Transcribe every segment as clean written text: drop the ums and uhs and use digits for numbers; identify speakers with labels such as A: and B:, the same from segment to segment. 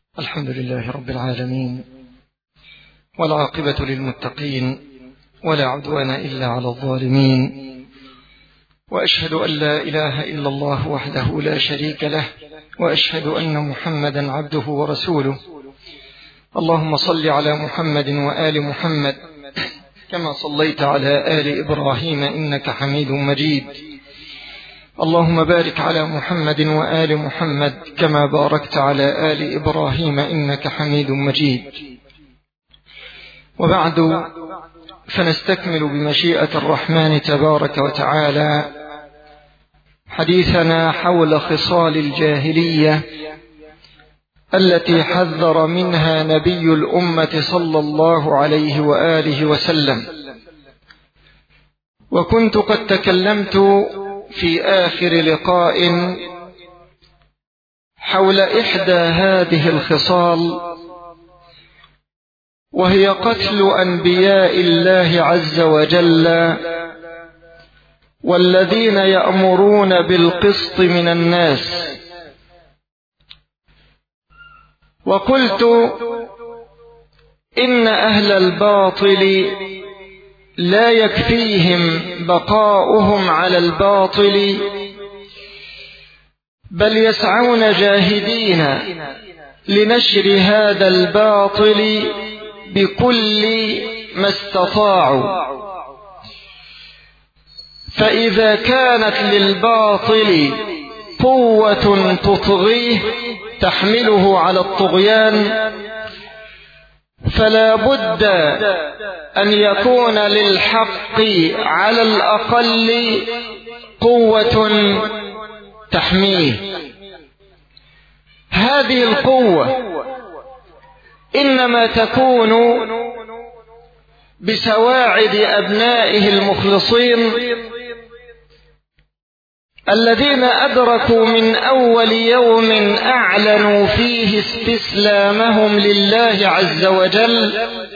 A: الحمد لله رب العالمين، والعاقبة للمتقين، ولا عدوان إلا على الظالمين، وأشهد أن لا إله إلا الله وحده لا شريك له، وأشهد أن محمدا عبده ورسوله. اللهم صل على محمد وآل محمد كما صليت على آل إبراهيم إنك حميد مجيد. اللهم بارك على محمد وآل محمد كما باركت على آل إبراهيم إنك حميد مجيد. وبعد، فنستكمل بمشيئة الرحمن تبارك وتعالى حديثنا حول خصال الجاهلية التي حذر منها نبي الأمة صلى الله عليه وآله وسلم. وكنت قد تكلمت في آخر لقاء حول إحدى هذه الخصال، وهي قتل أنبياء الله عز وجل والذين يأمرون بالقسط من الناس. وقلت إن أهل الباطل لا يكفيهم بقاؤهم على الباطل، بل يسعون جاهدين لنشر هذا الباطل بكل ما استطاعوا. فإذا كانت للباطل قوة تطغيه تحمله على الطغيان، فلا بد أن يكون للحق على الأقل قوة تحميه. هذه القوة إنما تكون بسواعد أبنائه المخلصين الذين أدركوا من أول يوم أعلنوا فيه استسلامهم لله عز وجل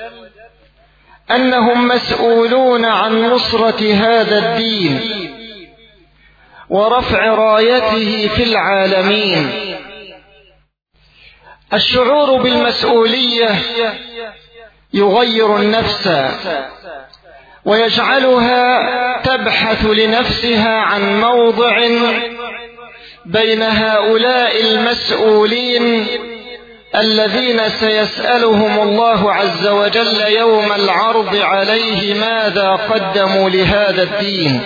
A: أنهم مسؤولون عن نصرة هذا الدين ورفع رايته في العالمين. الشعور بالمسؤولية يغير النفس ويجعلها تبحث لنفسها عن موضع بين هؤلاء المسؤولين الذين سيسألهم الله عز وجل يوم العرض عليه ماذا قدموا لهذا الدين،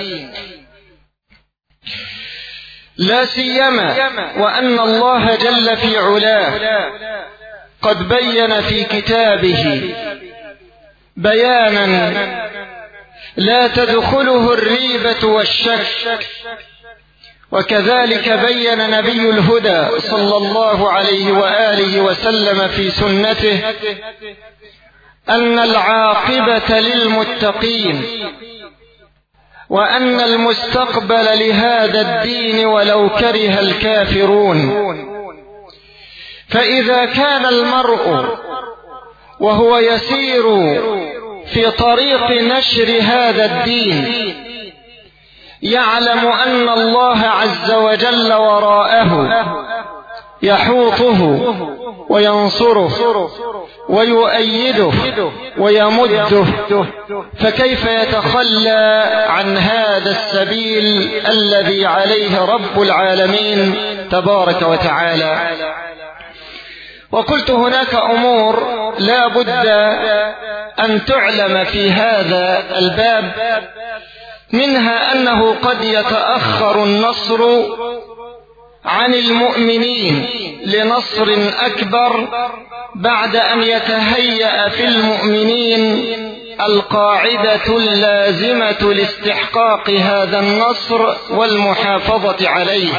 A: لا سيما وأن الله جل في علاه قد بين في كتابه بيانا لا تدخله الريبة والشك. وكذلك بين نبي الهدى صلى الله عليه وآله وسلم في سنته أن العاقبة للمتقين، وأن المستقبل لهذا الدين ولو كره الكافرون. فإذا كان المرء وهو يسير في طريق نشر هذا الدين يعلم أن الله عز وجل وراءه يحوطه وينصره ويؤيده ويمده، فكيف يتخلى عن هذا السبيل الذي عليه رب العالمين تبارك وتعالى؟ وقلت هناك أمور لا بد أن تعلم في هذا الباب، منها أنه قد يتأخر النصر عن المؤمنين لنصر أكبر بعد أن يتهيأ في المؤمنين القاعدة اللازمة لاستحقاق هذا النصر والمحافظة عليه.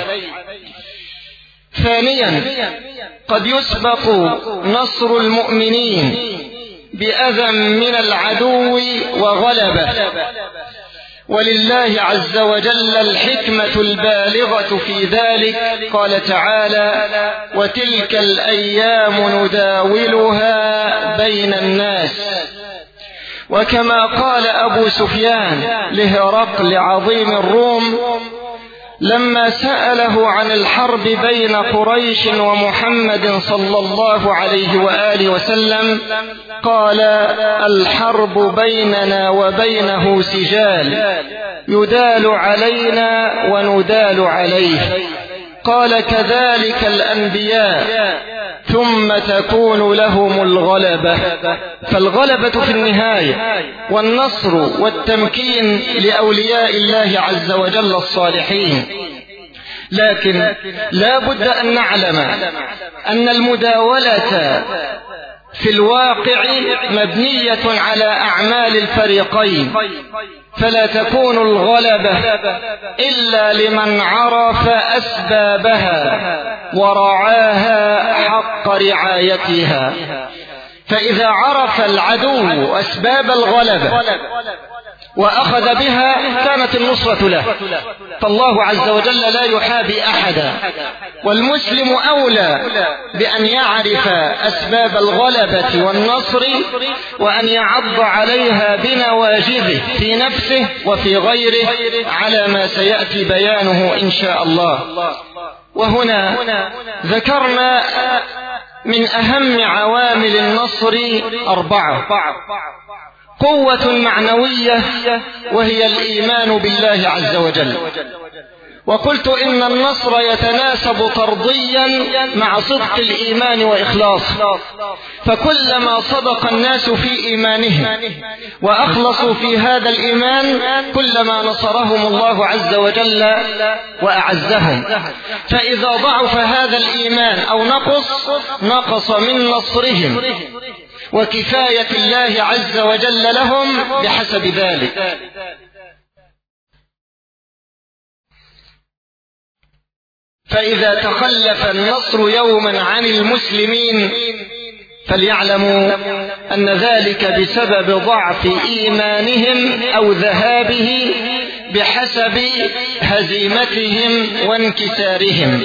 A: ثانيا، قد يسبق نصر المؤمنين بأذى من العدو وغلبة، ولله عز وجل الحكمة البالغة في ذلك. قال تعالى: وتلك الأيام نداولها بين الناس. وكما قال أبو سفيان لهرقل عظيم الروم: لما سأله عن الحرب بين قريش ومحمد صلى الله عليه وآله وسلم قال: الحرب بيننا وبينه سجال، يدال علينا وندال عليه. قال: كذلك الأنبياء، ثم تكون لهم الغلبة. فالغلبة في النهاية والنصر والتمكين لأولياء الله عز وجل الصالحين. لكن لا بد أن نعلم أن المداولة في الواقع مبنية على أعمال الفريقين، فلا تكون الغلبة إلا لمن عرف أسبابها ورعاها حق رعايتها. فإذا عرف العدو أسباب الغلبة وأخذ بها كانت النصرة له. فالله عز وجل لا يحابي أحدا، والمسلم أولى بأن يعرف أسباب الغلبة والنصر وأن يعض عليها بنواجذه في نفسه وفي غيره على ما سيأتي بيانه إن شاء الله. وهنا ذكرنا من أهم عوامل النصر 4: قوة معنوية وهي الإيمان بالله عز وجل. وقلت إن النصر يتناسب طرديا مع صدق الإيمان وإخلاصه، فكلما صدق الناس في إيمانهم وأخلصوا في هذا الإيمان كلما نصرهم الله عز وجل وأعزهم. فإذا ضعف هذا الإيمان أو نقص من نصرهم وكفاية الله عز وجل لهم بحسب ذلك. فإذا تخلف النصر يوما عن المسلمين فليعلموا أن ذلك بسبب ضعف إيمانهم أو ذهابه بحسب هزيمتهم وانكسارهم.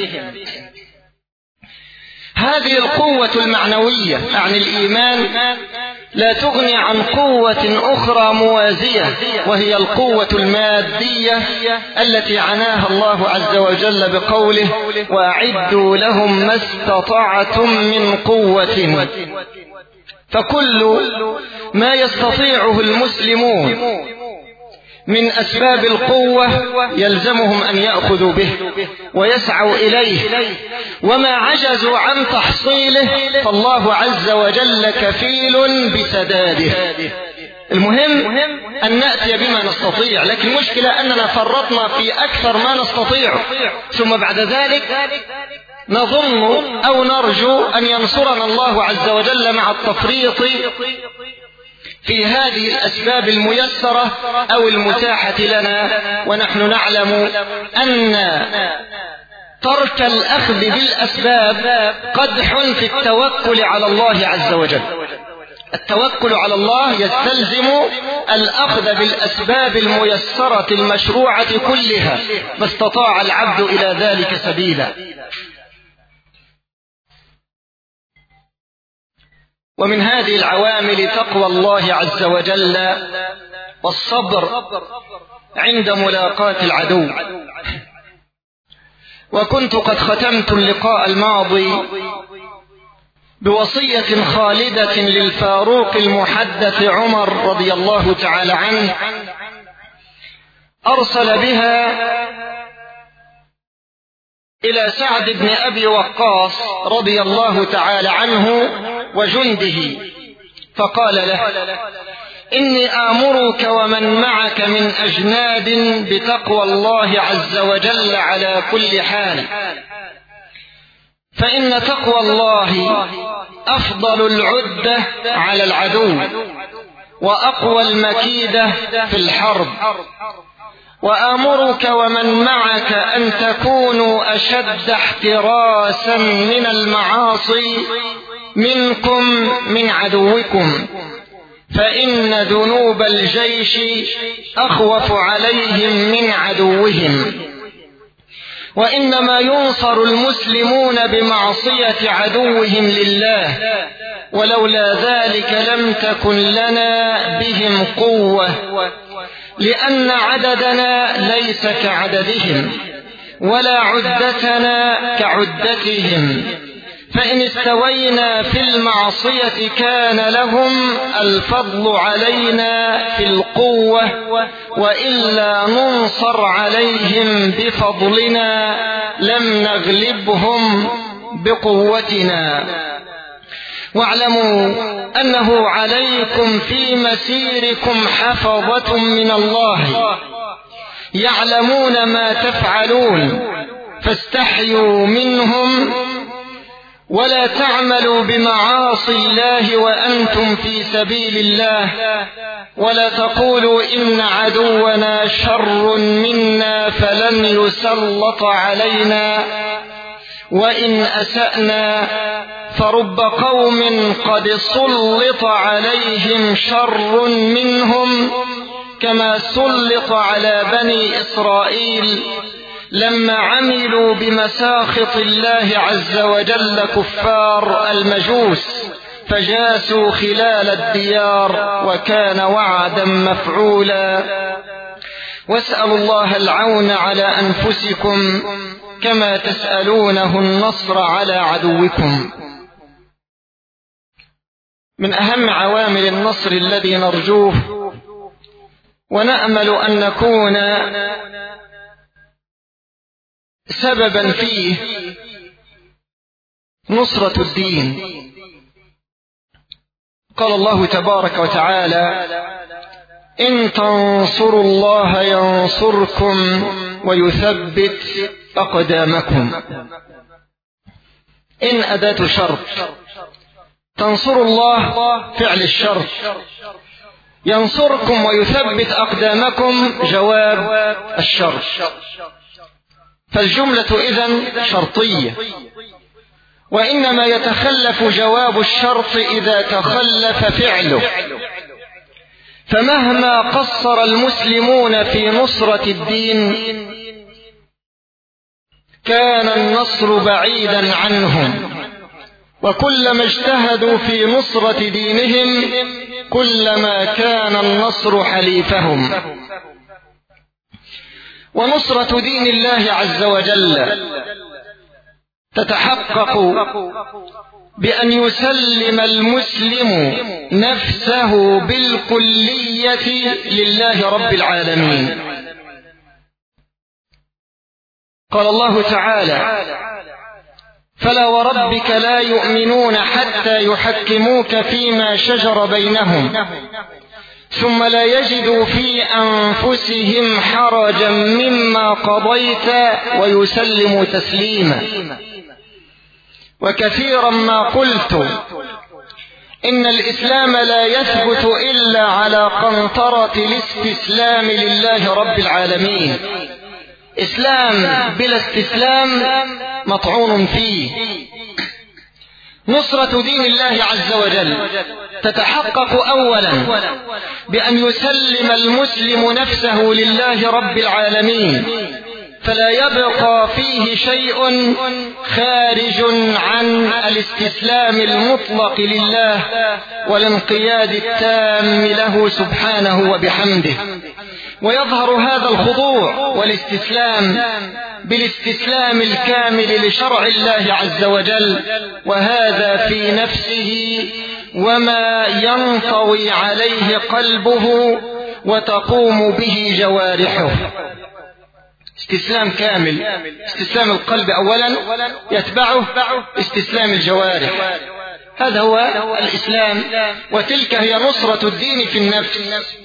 A: هذه القوة المعنوية عن الإيمان لا تغني عن قوة أخرى موازية، وهي القوة المادية التي عناها الله عز وجل بقوله: وأعدوا لهم ما استطعتم من قوة. فكل ما يستطيعه المسلمون من أسباب القوة يلزمهم أن يأخذوا به ويسعوا إليه، وما عجزوا عن تحصيله فالله عز وجل كفيل بسداده. المهم أن نأتي بما نستطيع، لكن المشكلة أننا فرطنا في أكثر ما نستطيع، ثم بعد ذلك نظن أو نرجو أن ينصرنا الله عز وجل مع التفريط في هذه الأسباب الميسرة أو المتاحة لنا. ونحن نعلم أن ترك الأخذ بالأسباب قدح في التوكل على الله عز وجل. التوكل على الله يستلزم الأخذ بالأسباب الميسرة المشروعة كلها ما استطاع العبد إلى ذلك سبيلا. ومن هذه العوامل تقوى الله عز وجل والصبر عند ملاقاة العدو. وكنت قد ختمت اللقاء الماضي بوصية خالدة للفاروق المحدث عمر رضي الله تعالى عنه، أرسل بها إلى سعد بن أبي وقاص رضي الله تعالى عنه وجنده، فقال له: إني آمرك ومن معك من أجناد بتقوى الله عز وجل على كل حال، فإن تقوى الله أفضل العدة على العدو وأقوى المكيدة في الحرب. وآمرك ومن معك أن تكونوا أشد احتراسا من المعاصي منكم من عدوكم، فإن ذنوب الجيش أخوف عليهم من عدوهم. وإنما ينصر المسلمون بمعصية عدوهم لله، ولولا ذلك لم تكن لنا بهم قوة، لأن عددنا ليس كعددهم، ولا عدتنا كعدتهم، فإن استوينا في المعصية كان لهم الفضل علينا في القوة، وإلا ننصر عليهم بفضلنا لم نغلبهم بقوتنا. واعلموا أنه عليكم في مسيركم حفظة من الله يعلمون ما تفعلون، فاستحيوا منهم ولا تعملوا بمعاصي الله وأنتم في سبيل الله، ولا تقولوا إن عدونا شر منا فلن يسلط علينا، وإن أسأنا فرب قوم قد سلط عليهم شر منهم كما سلط على بني إسرائيل لما عملوا بمساخط الله عز وجل كفار المجوس فجاسوا خلال الديار، وكان وعدا مفعولا. واسألوا الله العون على أنفسكم كما تسألونه النصر على عدوكم. من أهم عوامل النصر الذي نرجوه ونأمل أن نكون سببا فيه نصرة الدين. قال الله تبارك وتعالى: إن تنصروا الله ينصركم ويثبت أقدامكم. إن أداة شرط، تنصروا الله فعل الشرط، ينصركم ويثبت أقدامكم جواب الشرط. فالجملة إذن شرطية، وإنما يتخلف جواب الشرط إذا تخلف فعله. فمهما قصر المسلمون في نصرة الدين كان النصر بعيدا عنهم، وكلما اجتهدوا في نصرة دينهم كلما كان النصر حليفهم. ونصرة دين الله عز وجل تتحقق بأن يسلم المسلم نفسه بالكلية لله رب العالمين. قال الله تعالى: فلا وربك لا يؤمنون حتى يحكموك فيما شجر بينهم ثم لا يجدوا في أنفسهم حرجا مما قضيت ويسلموا تسليما. وكثيرا ما قلت إن الإسلام لا يثبت إلا على قنطرة الاستسلام لله رب العالمين. إسلام بلا استسلام مطعون فيه. نصرة دين الله عز وجل تتحقق أولا بأن يسلم المسلم نفسه لله رب العالمين، فلا يبقى فيه شيء خارج عن الاستسلام المطلق لله والانقياد التام له سبحانه وبحمده. ويظهر هذا الخضوع والاستسلام بالاستسلام الكامل لشرع الله عز وجل، وهذا في نفسه وما ينطوي عليه قلبه وتقوم به جوارحه. استسلام كامل، استسلام القلب أولا يتبعه استسلام الجوارح. هذا هو الإسلام، وتلك هي نصرة الدين في النفس.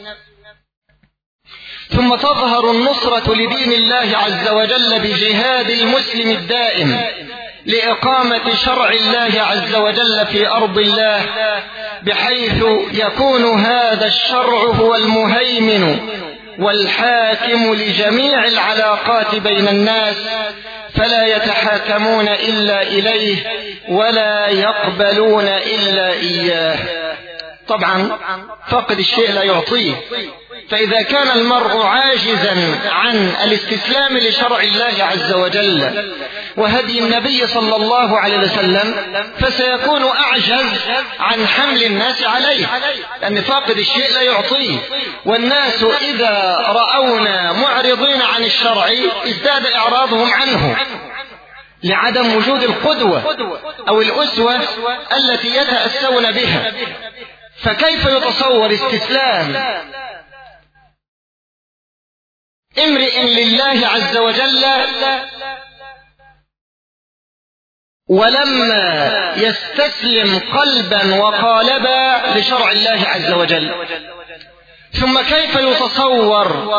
A: ثم تظهر النصرة لدين الله عز وجل بجهاد المسلم الدائم لإقامة شرع الله عز وجل في أرض الله، بحيث يكون هذا الشرع هو المهيمن والحاكم لجميع العلاقات بين الناس، فلا يتحاكمون إلا إليه ولا يقبلون إلا إياه. طبعا فاقد الشيء لا يعطيه، فإذا كان المرء عاجزا عن الاستسلام لشرع الله عز وجل وهدي النبي صلى الله عليه وسلم فسيكون أعجز عن حمل الناس عليه، لأن فاقد الشيء لا يعطيه. والناس إذا رأونا معرضين عن الشرع ازداد إعراضهم عنه لعدم وجود القدوة أو الأسوة التي يتأسون بها. فكيف يتصور استسلام امرئ لله عز وجل ولما يستسلم قلبا وقالبا لشرع الله عز وجل؟ ثم كيف يتصور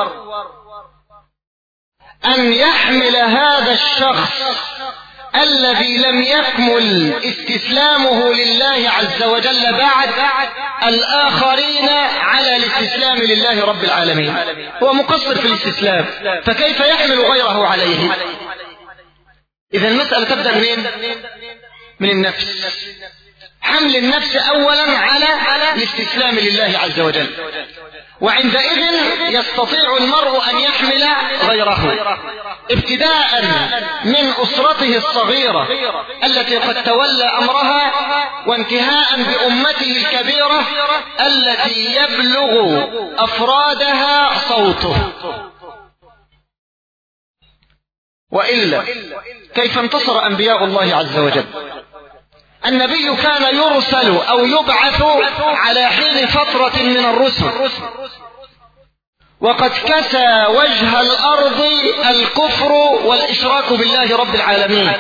A: أن يحمل هذا الشخص الذي لم يكمل استسلامه لله عز وجل بعد الآخرين على الاستسلام لله رب العالمين؟ هو مقصر في الاستسلام، فكيف يحمل غيره عليه؟ إذا المسألة تبدأ من النفس، حمل النفس أولا على الاستسلام لله عز وجل، وعندئذ يستطيع المرء أن يحمل غيره، ابتداء من أسرته الصغيرة التي قد تولى أمرها، وانتهاء بأمته الكبيرة التي يبلغ أفرادها صوته. وإلا كيف انتصر أنبياء الله عز وجل؟ النبي كان يرسل أو يبعث على حين فترة من الرسل، وقد كسى وجه الأرض الكفر والإشراك بالله رب العالمين،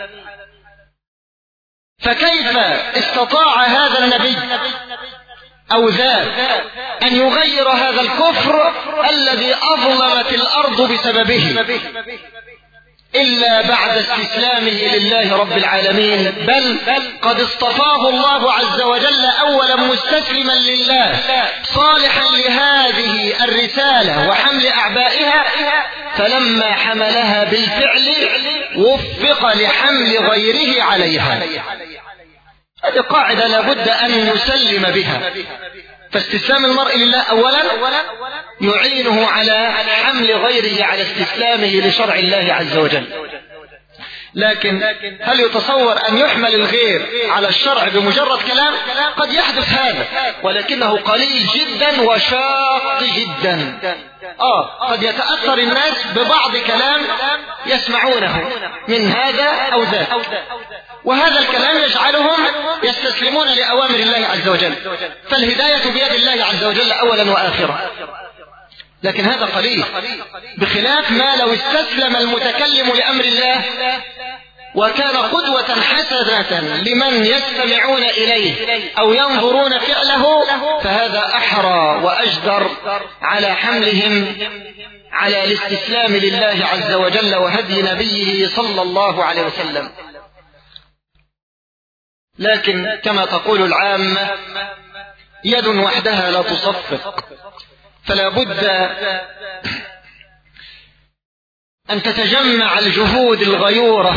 A: فكيف استطاع هذا النبي أو ذاك أن يغير هذا الكفر الذي أظلمت الأرض بسببه إلا بعد استسلامه لله رب العالمين؟ بل قد اصطفاه الله عز وجل أولا مستسلما لله صالحا لهذه الرسالة وحمل أعبائها، فلما حملها بالفعل وفق لحمل غيره عليها. هذه قاعدة لابد أن نسلم بها. فاستسلام المرء لله أولا يعينه على حمل غيره على استسلامه لشرع الله عز وجل. لكن هل يتصور أن يحمل الغير على الشرع بمجرد كلام؟ قد يحدث هذا، ولكنه قليل جدا وشاق جدا. قد يتأثر الناس ببعض كلام يسمعونه من هذا أو ذاك، وهذا الكلام يجعلهم يستسلمون لأوامر الله عز وجل، فالهداية بيد الله عز وجل أولا وآخرا. لكن هذا قليل، بخلاف ما لو استسلم المتكلم لأمر الله وكان قدوة حسنة لمن يستمعون إليه أو ينظرون فعله، فهذا أحرى وأجدر على حملهم على الاستسلام لله عز وجل وهدي نبيه صلى الله عليه وسلم. لكن كما تقول العامة: يد وحدها لا تصفق، فلا بد أن تتجمع الجهود الغيورة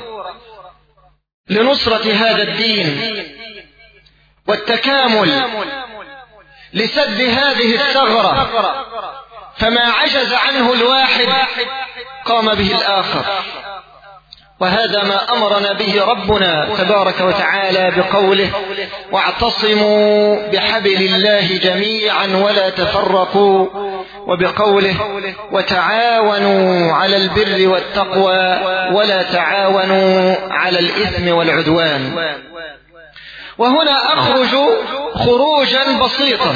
A: لنصرة هذا الدين والتكامل لسد هذه الثغرة، فما عجز عنه الواحد قام به الآخر. وهذا ما أمرنا به ربنا تبارك وتعالى بقوله: واعتصموا بحبل الله جميعا ولا تفرقوا، وبقوله: وتعاونوا على البر والتقوى ولا تعاونوا على الإثم والعدوان. وهنا أخرج خروجا بسيطا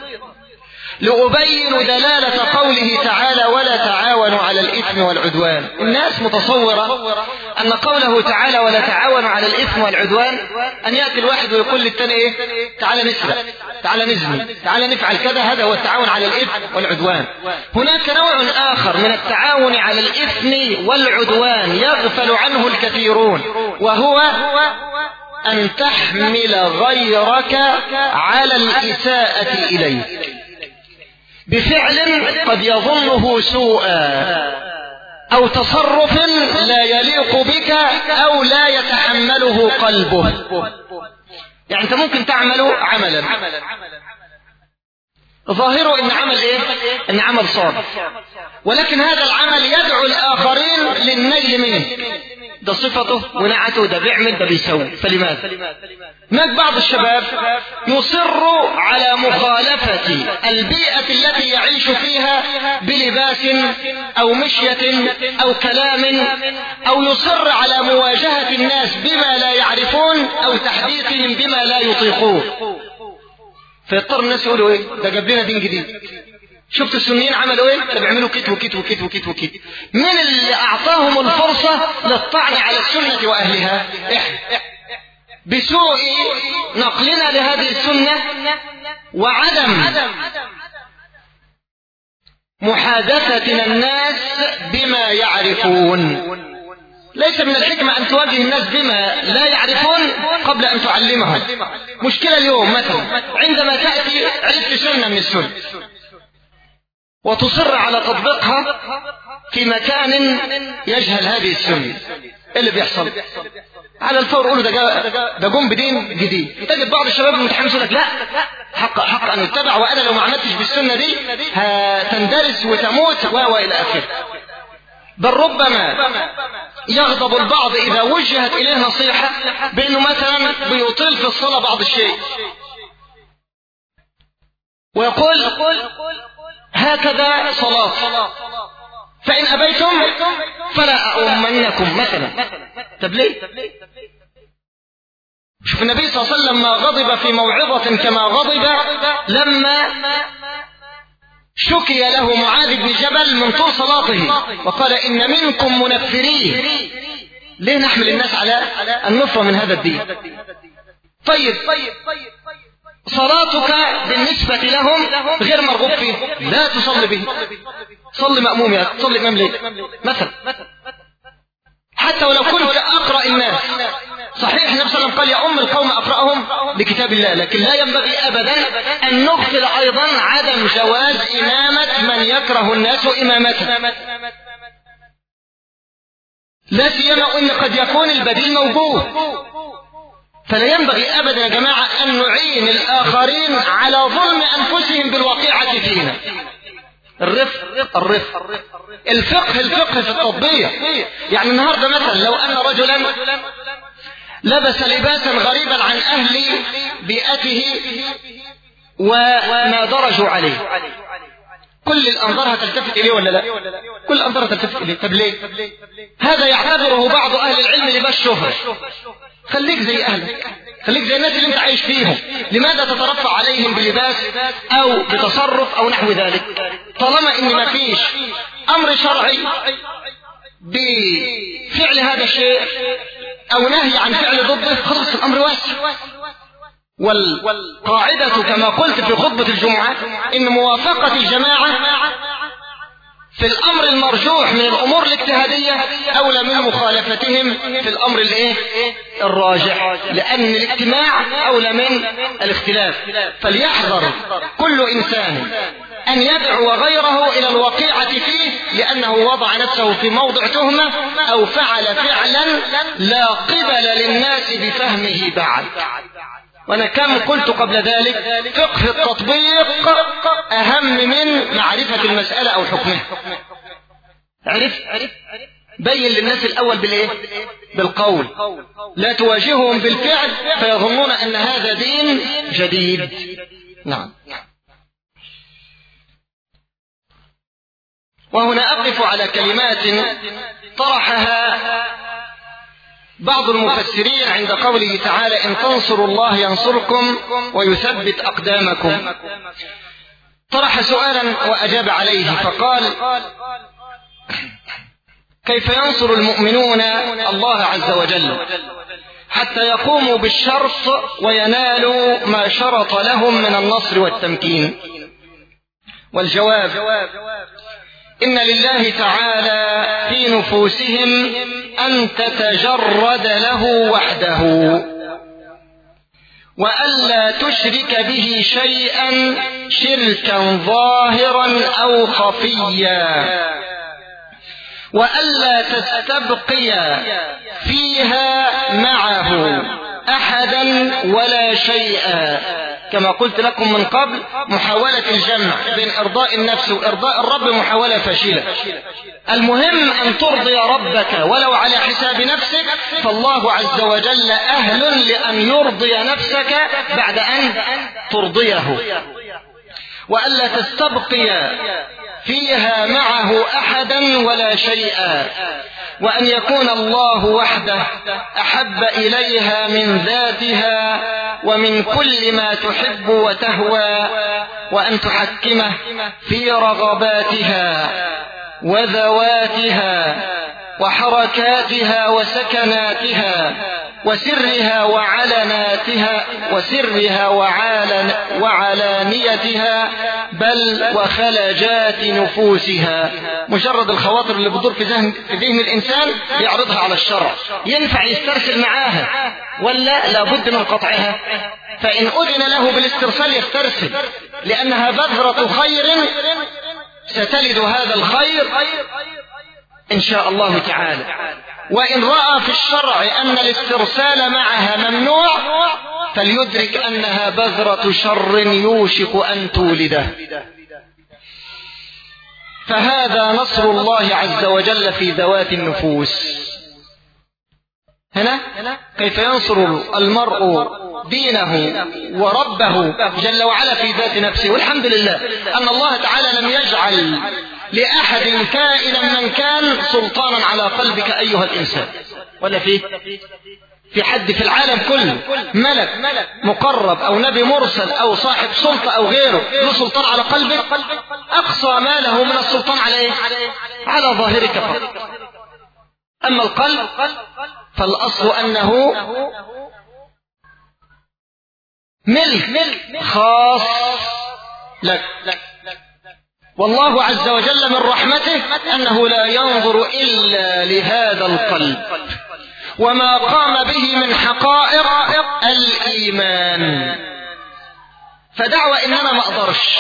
A: لأبين دلالة قوله تعالى: ولا تعاونوا على الإثم والعدوان. الناس متصورة أن قوله تعالى: ولا تعاونوا على الإثم والعدوان، أن يأتي الواحد ويقول للتاني: إيه؟ تعالى نسرق، تعالى نزني، تعالى نفعل كذا. هذا هو التعاون على الإثم والعدوان. هناك نوع آخر من التعاون على الإثم والعدوان يغفل عنه الكثيرون، وهو أن تحمل غيرك على الإساءة إليك بفعل قد يظنه سوءا أو تصرف لا يليق بك أو لا يتحمله قلبه. يعني أنت ممكن تعمل عملا ظاهره ان عمل ايه؟ ان عمل صالح، ولكن هذا العمل يدعو الاخرين للنيل منه، ده صفته ونعته، ده بيعمل ده بيسوي. فلماذا؟ هناك بعض الشباب يصر على مخالفة البيئة التي يعيش فيها بلباس أو مشية أو كلام، أو يصر على مواجهة الناس بما لا يعرفون أو تحديثهم بما لا يطيقون، فيضطر الناس يقولوا ايه؟ ده جاب لنا دين جديد. شفت السنيين عملوا ايه؟ ده بيعملوا كت وكت وكت وكت وكت. من اللي اعطاهم الفرصة للطعن على السنة واهلها؟ احنا بسوء نقلنا لهذه السنة وعدم محادثتنا الناس بما يعرفون. ليس من الحكمة أن تواجه الناس بما لا يعرفون قبل أن تعلمهم. مشكلة اليوم مثلا عندما تأتي عرفت سنة من السنة وتصر على تطبيقها في مكان يجهل هذه السنة، إيه اللي بيحصل؟ على الفور يقولوا ده جم بدين جديد. تجد بعض الشباب المتحمس يقول لك لا، حق أن يتبع، وأنا لو ما عملتش بالسنة دي هتندرس وتموت وإلى آخره. بل ربما يغضب البعض إذا وجهت إليه نصيحة بأنه مثلا بيطيل في الصلاة بعض الشيء، ويقول هكذا صلاة، فإن أبيتم فلا أؤمنكم مثلا. طب ليه؟ شوف النبي صلى الله عليه وسلم ما غضب في موعظة كما غضب لما شكي له معاذ بن جبل من طول صلاته وقال إن منكم منفرين. ليه نحمل الناس على النفرة من هذا الدين؟ طيب صلاتك بالنسبة لهم غير مرغوب فيه، لا تصلي به، صلي مأموم، يا تصلي إمام ليه مثلا. حتى ولو كنت أقرأ الناس، صحيح النبي صلى الله عليه وسلم قال يا أم القوم أقرأهم لكتاب الله، لكن لا ينبغي أبدا أن نغفل أيضا عدم جواز إمامة من يكره الناس إمامته، لا سيما أن قد يكون البديل موجود. فلا ينبغي أبدا يا جماعة أن نعين الآخرين على ظلم أنفسهم بالواقعة فينا. الرفق الفقه في التطبيق. يعني النهاردة مثلا لو أن رجلا لبس لباسا غريبا عن أهل بيئته وما درجوا عليه، كل الأنظار هتلتفت إليه ولا لا؟ كل الأنظار هتلتفت إليه. طب ليه؟ هذا يعتبره بعض أهل العلم لباس شهرة. خليك زي أهلك، خليك زي الناس اللي انت عايش فيهم. لماذا تترفع عليهم بلباس أو بتصرف أو نحو ذلك؟ طالما إن ما فيش أمر شرعي بفعل هذا الشيء أو نهي عن فعل ضده، خلاص الأمر واسع. والقاعدة كما قلت في خطبة الجمعة إن موافقة الجماعة في الأمر المرجوح من الأمور الاجتهادية أولى من مخالفتهم في الأمر الراجح، لأن الاجتماع أولى من الاختلاف. فليحذر كل إنسان أن يدعو غيره إلى الوقيعة فيه لأنه وضع نفسه في موضع تهمة أو فعل فعلا لا قبل للناس بفهمه بعد. وأنا كم قلت قبل ذلك فقه التطبيق أهم من معرفة المسألة أو حكمها. عرف بين للناس الأول بالإيه؟ بالقول، لا تواجههم بالفعل فيظنون أن هذا دين جديد. نعم. وهنا أقف على كلمات طرحها بعض المفسرين عند قوله تعالى إن تنصروا الله ينصركم ويثبت أقدامكم. طرح سؤالا وأجاب عليه فقال كيف ينصر المؤمنون الله عز وجل حتى يقوموا بالشرط وينالوا ما شرط لهم من النصر والتمكين؟ والجواب إن لله تعالى في نفوسهم أن تتجرد له وحده وألا تشرك به شيئا شركا ظاهرا أو خفيا، وألا تستبقي فيها معه أحدا ولا شيئا، كما قلت لكم من قبل، محاولة الجمع بين إرضاء النفس وإرضاء الرب محاولة فاشلة. المهم أن ترضي ربك ولو على حساب نفسك، فالله عز وجل أهل لأن يرضي نفسك بعد أن ترضيه، وألا تستبقي فيها معه أحدا ولا شيئا، وأن يكون الله وحده أحب إليها من ذاتها ومن كل ما تحب وتهوى، وأن تحكمه في رغباتها وذواتها وحركاتها وسكناتها وسرها وعلانيتها، بل وخلجات نفوسها. مجرد الخواطر اللي بتدور في ذهن الإنسان يعرضها على الشرع. ينفع يسترسل معاها ولا لابد من قطعها؟ فإن أذن له بالاسترسال يسترسل، لأنها بذرة خير ستلد هذا الخير إن شاء الله تعالى. وإن رأى في الشرع أن الاسترسال معها ممنوع، فليدرك أنها بذرة شر يوشك أن تولده. فهذا نصر الله عز وجل في ذوات النفوس. هنا كيف ينصر المرء دينه وربه جل وعلا في ذات نفسه. والحمد لله أن الله تعالى لم يجعل لأحد كائنا من كان سلطانا على قلبك أيها الإنسان، ولا في حد في العالم كله ملك مقرب أو نبي مرسل أو صاحب سلطة أو غيره له سلطان على قلبك. أقصى ما له من السلطان على إيه؟ على ظاهرك فقط. أما القلب فالأصل أنه ملك خاص لك. والله عز وجل من رحمته أنه لا ينظر إلا لهذا القلب وما قام به من حقائق الإيمان. فدعوة إننا ما أقدرش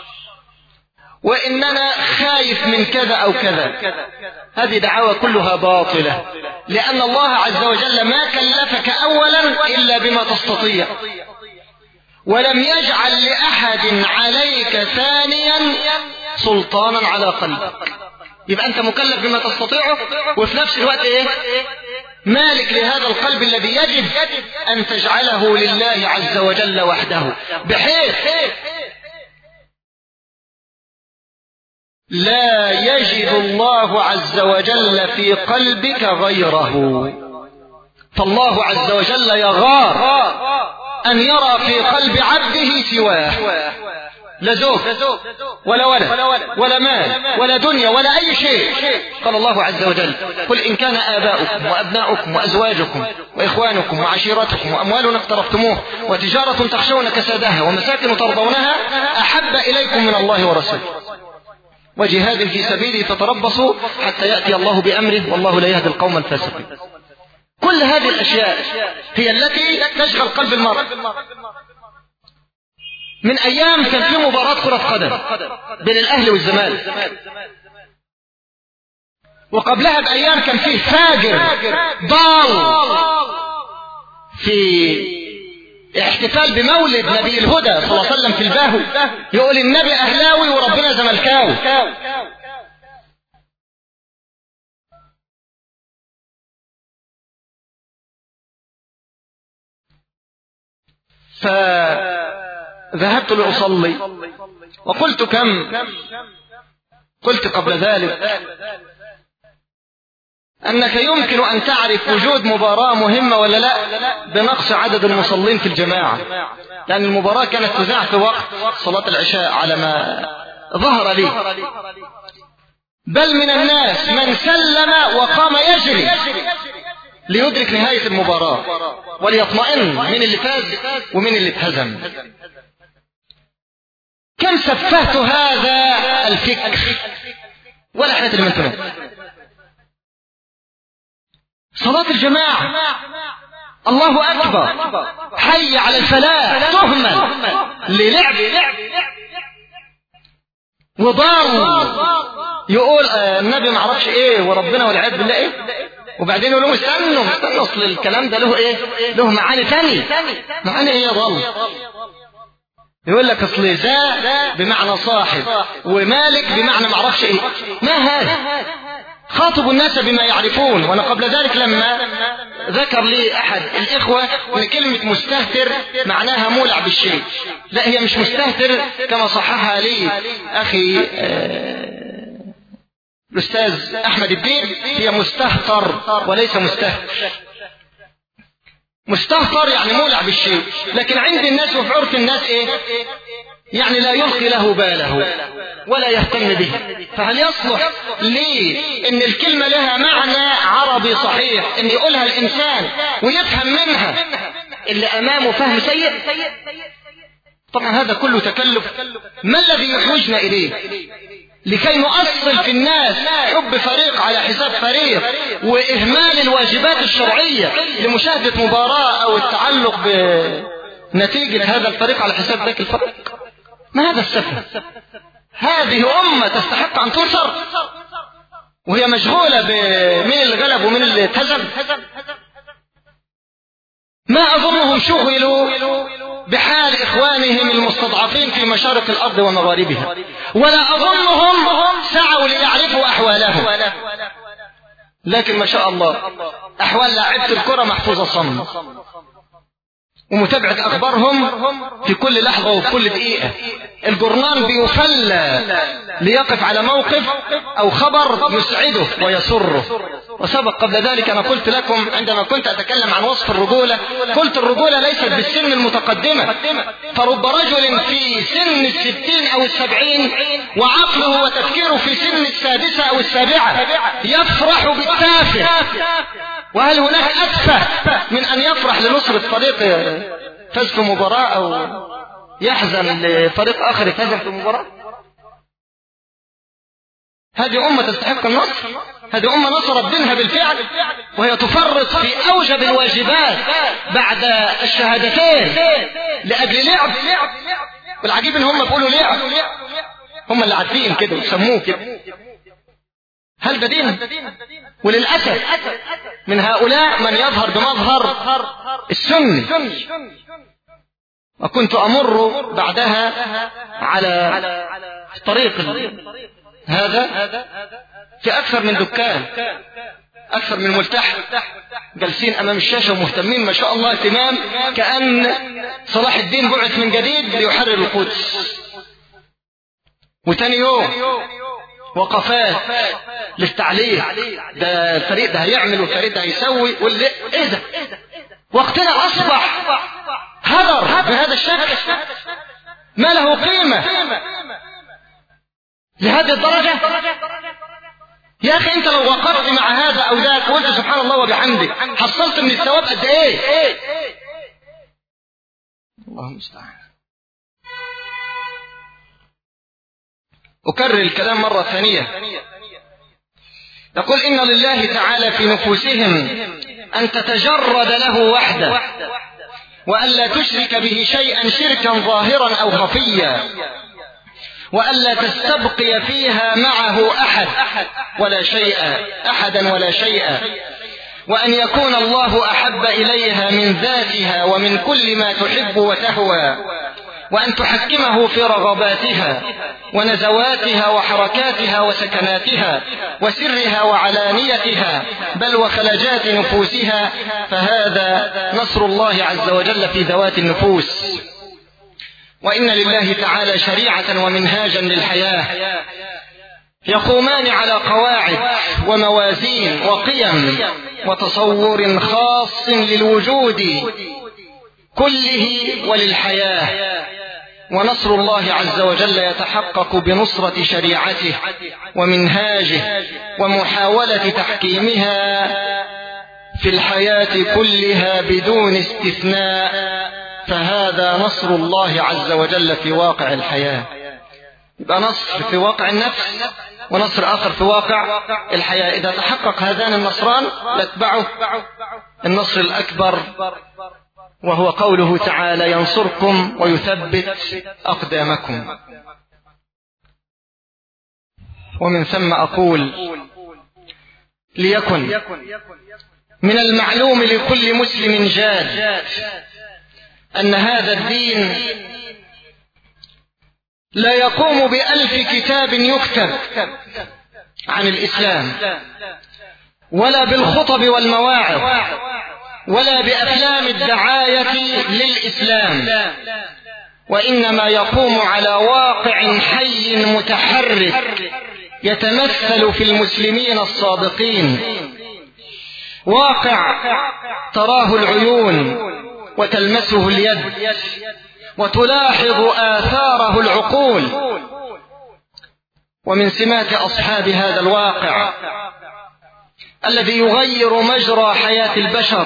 A: وإننا خايف من كذا أو كذا، هذه دعوة كلها باطلة، لأن الله عز وجل ما كلفك أولا إلا بما تستطيع، ولم يجعل لأحد عليك ثانيا سلطانا على قلبك. يبقى أنت مكلف بما تستطيعه، وفي نفس الوقت مالك لهذا القلب الذي يجب أن تجعله لله عز وجل وحده، بحيث لا يجد الله عز وجل في قلبك غيره. فالله عز وجل يغار أن يرى في قلب عبده سواه، لا زوج ولا ولد ولا مال ولا دنيا ولا أي شيء. قال الله عز وجل: قل إن كان آباؤكم وأبناؤكم وأزواجكم وإخوانكم وعشيرتكم وأموال اقترفتموه وتجارة تخشون كسادها ومساكن ترضونها أحب إليكم من الله ورسوله وجهاد في سبيله فتربصوا حتى يأتي الله بأمره والله لا يهدي القوم الفاسقين. كل هذه الأشياء هي التي تشغل قلب المرء. من أيام كان في مباراة كرة قدم بين الأهلي والزمالك، وقبلها بأيام كان فيه فاجر ضال في احتفال بمولد نبي الهدى صلى الله عليه وسلم في الباهو، يقول النبي أهلاوي وربنا زملكاوي. فذهبت لأصلي وقلت قلت قبل ذلك أنك يمكن أن تعرف وجود مباراة مهمة ولا لا بنقص عدد المصلين في الجماعة، لأن المباراة كانت تذاع في وقت صلاة العشاء على ما ظهر لي. بل من الناس من سلم وقام يجري ليدرك نهاية المباراة وليطمئن من اللي فاز ومن اللي اتهزم. كم سفهت هذا الفكر ولا حياة لمن تنام. صلاة الجماعة الله أكبر حي على الفلاح تهمل للعب وضال، يقول النبي ما عرفش ايه وربنا والعياذ بالله ايه، وبعدين يقول لهم استنوا اصل الكلام ده له ايه، له معاني ثانيه. معاني ايه يا ضال؟ يقول لك اصل ذا بمعنى صاحب ومالك بمعنى معرفش ايه. ما هذا؟ خاطبوا الناس بما يعرفون. وانا قبل ذلك لما ذكر لي احد الاخوة ان كلمة مستهتر معناها مولع بالشيء، لا هي مش مستهتر كما صححها لي اخي الاستاذ احمد الدين، هي مستهتر وليس مستهتر. مستهتر يعني مولع بالشيء، لكن عند الناس وفي عرف الناس ايه؟ يعني لا يلقي له باله ولا يهتم به. فهل يصلح لي ان الكلمة لها معنى عربي صحيح ان يقولها الانسان ويفهم منها اللي امامه فهم سيء؟ طبعا هذا كله تكلف. ما الذي يحوجنا اليه لكي نؤصل في الناس حب فريق على حساب فريق واهمال الواجبات الشرعية لمشاهدة مباراة او التعلق بنتيجة هذا الفريق على حساب ذاك الفريق؟ ما هذا السفه؟ هذه أمة تستحق أن تنصر وهي مشغولة بمن الغلب ومن اللي تهزم. ما أظنهم شغلوا بحال إخوانهم المستضعفين في مشارق الأرض ومغاربها، ولا أظنهم سعوا ليعرفوا أحوالهم. لكن ما شاء الله أحوال لاعبة الكرة محفوظة صم، ومتابعة أخبارهم في كل لحظة وفي كل دقيقة. الجورنال بيفلى ليقف على موقف أو خبر يسعده ويسره. وسبق قبل ذلك أنا قلت لكم عندما كنت أتكلم عن وصف الرجولة، قلت الرجولة ليست بالسن المتقدمة، فرب رجل في سن 60 أو 70 وعقله وتفكيره في سن 6 أو 7 يفرح بالتافه. وهل هناك أتفه من أن يفرح لنصرة فريق فاز في مباراة أو يحزن لفريق آخر يفاز في مباراة؟ هذه أمة تستحق النصر، هذه أمة نصرت دينها بالفعل، وهي تفرط في أوجب الواجبات بعد الشهادتين لأجل لعب. والعجيب إن هم بيقولوا لعب، هم اللي عارفين كده وسموه كده. هل ده دين؟ وللأسف من هؤلاء من يظهر بمظهر السني. وكنت أمر بعدها على طريق هذا في أكثر من دكان، أكثر من ملتحى جالسين أمام الشاشة ومهتمين ما شاء الله اهتمام كأن صلاح الدين بعث من جديد ليحرر القدس. وتاني يوم وقفات للتعليق، ده الفريق ده هيعمل والفريق ده هيسوي واللي ايه ده. وقتنا أصبح هدر بهذا الشكل ما له قيمة لهذه الدرجة. يا أخي أنت لو وقفت مع هذا أو ذاك وقلت سبحان الله وبحمده حصلت من الثواب قد إيه؟ الله المستعان. أكرر الكلام مرة ثانية. يقول إن لله تعالى في نفوسهم أن تتجرد له وحده وألا تشرك به شيئا شركا ظاهرا أو خفيا، وألا تستبقي فيها معه أحدا ولا شيئا، وأن يكون الله أحب إليها من ذاتها ومن كل ما تحب وتهوى، وأن تحكمه في رغباتها ونزواتها وحركاتها وسكناتها وسرها وعلانيتها بل وخلجات نفوسها، فهذا نصر الله عز وجل في ذوات النفوس. وإن لله تعالى شريعة ومنهاجا للحياة يقومان على قواعد وموازين وقيم وتصور خاص للوجود كله وللحياة. ونصر الله عز وجل يتحقق بنصرة شريعته ومنهاجه ومحاولة تحكيمها في الحياة كلها بدون استثناء، فهذا نصر الله عز وجل في واقع الحياة. يبقى نصر في واقع النفس ونصر آخر في واقع الحياة. إذا تحقق هذان النصران يتبعه النصر الأكبر، وهو قوله تعالى ينصركم ويثبت أقدامكم. ومن ثم أقول ليكن من المعلوم لكل مسلم جاد أن هذا الدين لا يقوم ب1000 كتاب يكتب عن الإسلام، ولا بالخطب والمواعظ، ولا بأفلام الدعاية للإسلام، وإنما يقوم على واقع حي متحرك يتمثل في المسلمين الصادقين، واقع تراه العيون وتلمسه اليد وتلاحظ آثاره العقول. ومن سمات أصحاب هذا الواقع الذي يغير مجرى حياة البشر،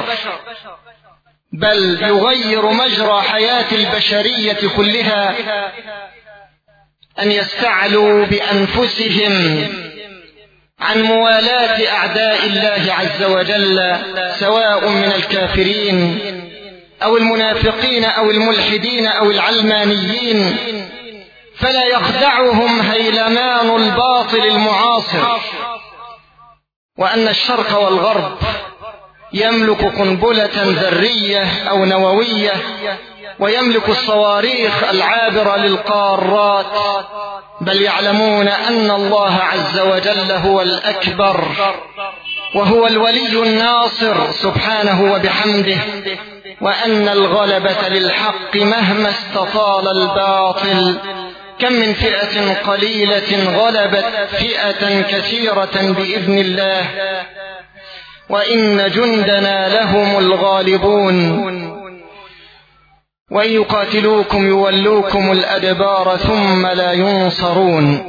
A: بل يغير مجرى حياة البشرية كلها، أن يستعلوا بأنفسهم عن موالاة أعداء الله عز وجل، سواء من الكافرين أو المنافقين أو الملحدين أو العلمانيين، فلا يخدعهم هيلمان الباطل المعاصر، وأن الشرق والغرب يملك قنبلة ذرية أو نووية، ويملك الصواريخ العابرة للقارات، بل يعلمون أن الله عز وجل هو الأكبر، وهو الولي الناصر سبحانه وبحمده، وأن الغلبة للحق مهما استطال الباطل. كم من فئة قليلة غلبت فئة كثيرة بإذن الله، وإن جندنا لهم الغالبون. وإن يقاتلوكم يولوكم الأدبار ثم لا ينصرون.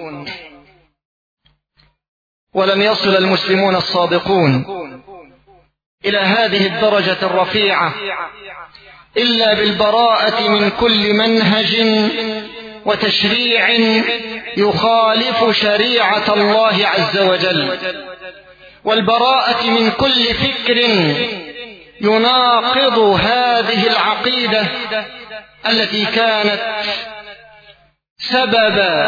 A: ولم يصل المسلمون الصادقون إلى هذه الدرجة الرفيعة إلا بالبراءة من كل منهج وتشريع يخالف شريعة الله عز وجل، والبراءة من كل فكر يناقض هذه العقيدة التي كانت سبب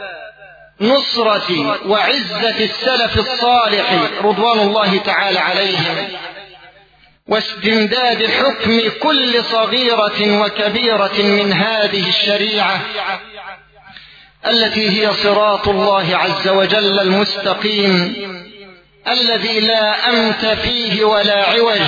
A: نصرة وعزة السلف الصالح رضوان الله تعالى عليهم، واستمداد حكم كل صغيرة وكبيرة من هذه الشريعة التي هي صراط الله عز وجل المستقيم، الذي لا أمت فيه ولا عوج،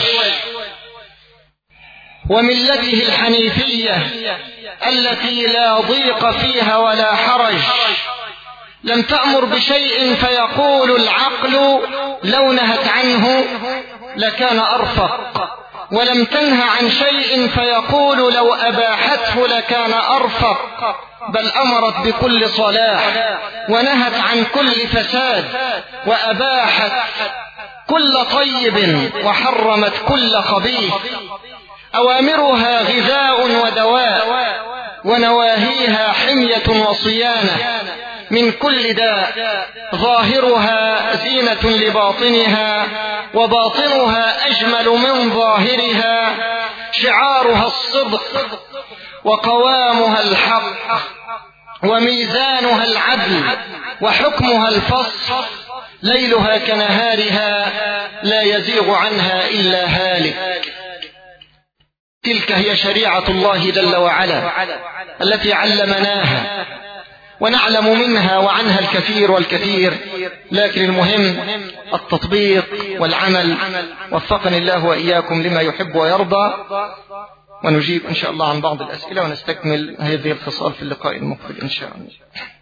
A: وملته الحنيفية التي لا ضيق فيها ولا حرج. لم تأمر بشيء فيقول العقل لو نهت عنه لكان أرفق، ولم تنه عن شيء فيقول لو أباحته لكان أرفق، بل أمرت بكل صلاح ونهت عن كل فساد، وأباحت كل طيب وحرمت كل خبيث. أوامرها غذاء ودواء، ونواهيها حمية وصيانة من كل داء، ظاهرها زينة لباطنها، وباطنها أجمل من ظاهرها، شعارها الصدق، وقوامها الحق، وميزانها العدل، وحكمها الفصل، ليلها كنهارها لا يزيغ عنها إلا هالك. تلك هي شريعة الله جل وعلا التي علمناها، ونعلم منها وعنها الكثير والكثير، لكن المهم التطبيق والعمل. وفقني الله وإياكم لما يحب ويرضى، ونجيب إن شاء الله عن بعض الأسئلة، ونستكمل هذه الخصال في اللقاء المقبل إن شاء الله.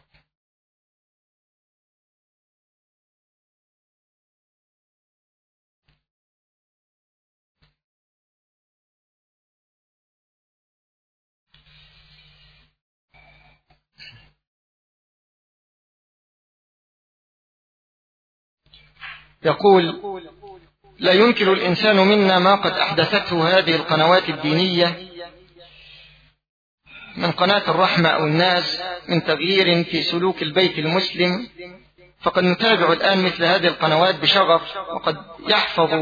A: يقول: لا ينكر الإنسان منا ما قد أحدثته هذه القنوات الدينية من قناة الرحمة أو الناس من تغيير في سلوك البيت المسلم، فقد نتابع الآن مثل هذه القنوات بشغف، وقد يحفظ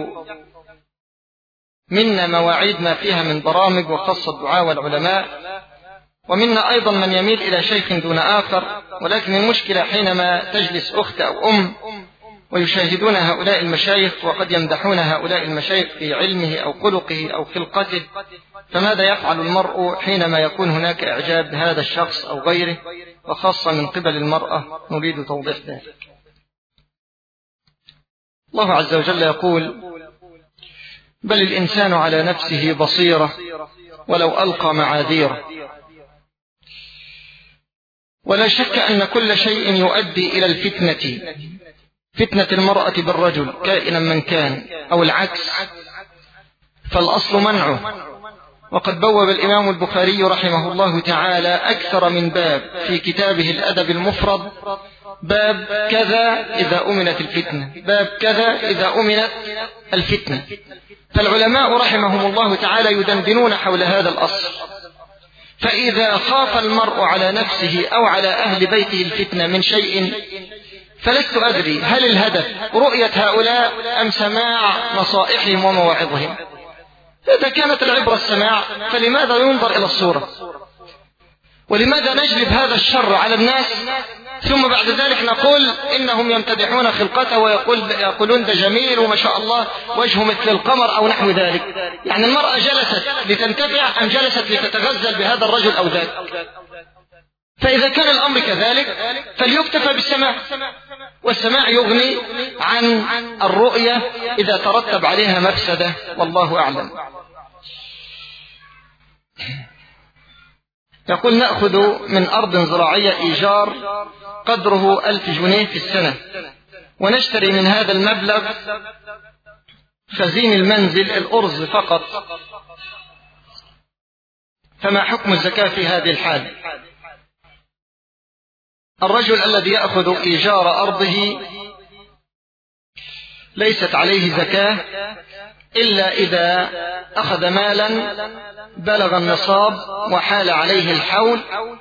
A: منا مواعيد ما فيها من برامج وخاصة الدعاء والعلماء، ومنا أيضا من يميل إلى شيخ دون آخر. ولكن المشكلة حينما تجلس أخت أو أم ويشاهدون هؤلاء المشايخ، وقد يمدحون هؤلاء المشايخ في علمه أو خلقه أو خلقته، فماذا يفعل المرء حينما يكون هناك إعجاب بهذا الشخص أو غيره؟ وخاصة من قبل المرأة نريد توضيح ذلك. الله عز وجل يقول: بل الإنسان على نفسه بصيرة ولو ألقى معاذيره. ولا شك أن كل شيء يؤدي إلى الفتنة، فتنة المرأة بالرجل كائنا من كان أو العكس، فالأصل منعه. وقد بوب الإمام البخاري رحمه الله تعالى أكثر من باب في كتابه الأدب المفرد: باب كذا إذا أمنت الفتنة، باب كذا إذا أمنت الفتنة. فالعلماء رحمهم الله تعالى يدندنون حول هذا الأصل. فإذا خاف المرء على نفسه أو على أهل بيته الفتنة من شيء، فلست أدري هل الهدف رؤية هؤلاء أم سماع نصائحهم ومواعظهم. إذا كانت العبرة السماع فلماذا ينظر إلى الصورة؟ ولماذا نجلب هذا الشر على الناس ثم بعد ذلك نقول إنهم يمتدحون خلقته ويقولون ده جميل وما شاء الله وجهه مثل القمر أو نحو ذلك؟ يعني المرأة جلست لتنتفع أم جلست لتتغزل بهذا الرجل أو ذاك؟ فإذا كان الأمر كذلك فليكتفى بالسماع، والسماع يغني عن الرؤية إذا ترتب عليها مفسدة، والله أعلم. يقول: نأخذ من أرض زراعية إيجار قدره 1000 جنيه في السنة، ونشتري من هذا المبلغ خزين المنزل الأرز فقط، فما حكم الزكاة في هذه الحال؟ الرجل الذي يأخذ إيجار أرضه ليست عليه زكاة إلا إذا أخذ مالا بلغ النصاب وحال عليه الحول،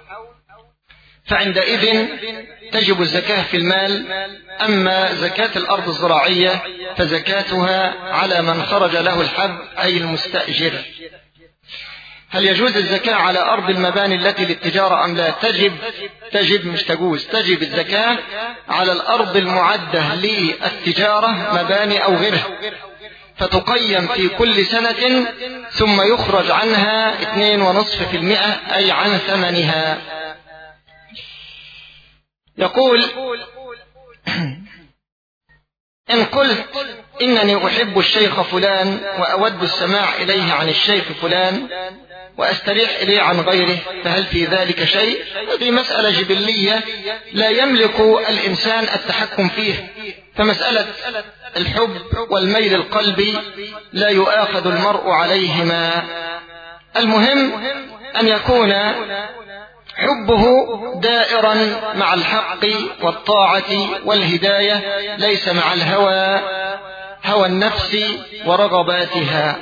A: فعندئذ تجب الزكاة في المال. أما زكاة الأرض الزراعية فزكاتها على من خرج له الحب أي المستأجر. هل يجوز الزكاة على أرض المباني التي للتجارة أم لا؟ تجب مش تجوز، تجب الزكاة على الأرض المعدة للتجارة مباني أو غيرها، فتقيم في كل سنة ثم يخرج عنها 2.5% أي عن ثمنها. يقول: إن قلت إنني أحب الشيخ فلان وأود السماع إليه عن الشيخ فلان وأستريح إليه عن غيره، فهل في ذلك شيء؟ هذه مسألة جبلية لا يملك الإنسان التحكم فيه، فمسألة الحب والميل القلبي لا يؤاخذ المرء عليهما. المهم أن يكون حبه دائرا مع الحق والطاعة والهداية، ليس مع الهوى، هوى النفس ورغباتها.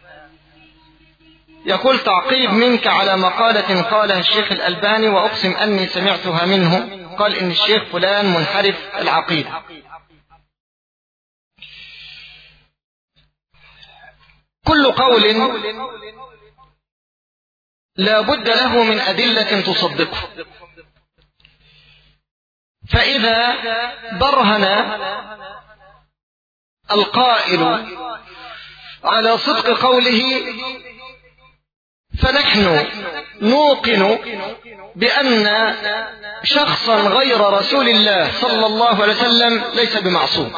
A: يقول: تعقيب منك على مقالة قالها الشيخ الألباني، وأقسم أني سمعتها منه، قال إن الشيخ فلان منحرف العقيدة. كل قول لا بد له من أدلة تصدقه، فإذا برهن القائل على صدق قوله فنحن نوقن بأن شخصا غير رسول الله صلى الله عليه وسلم ليس بمعصوم،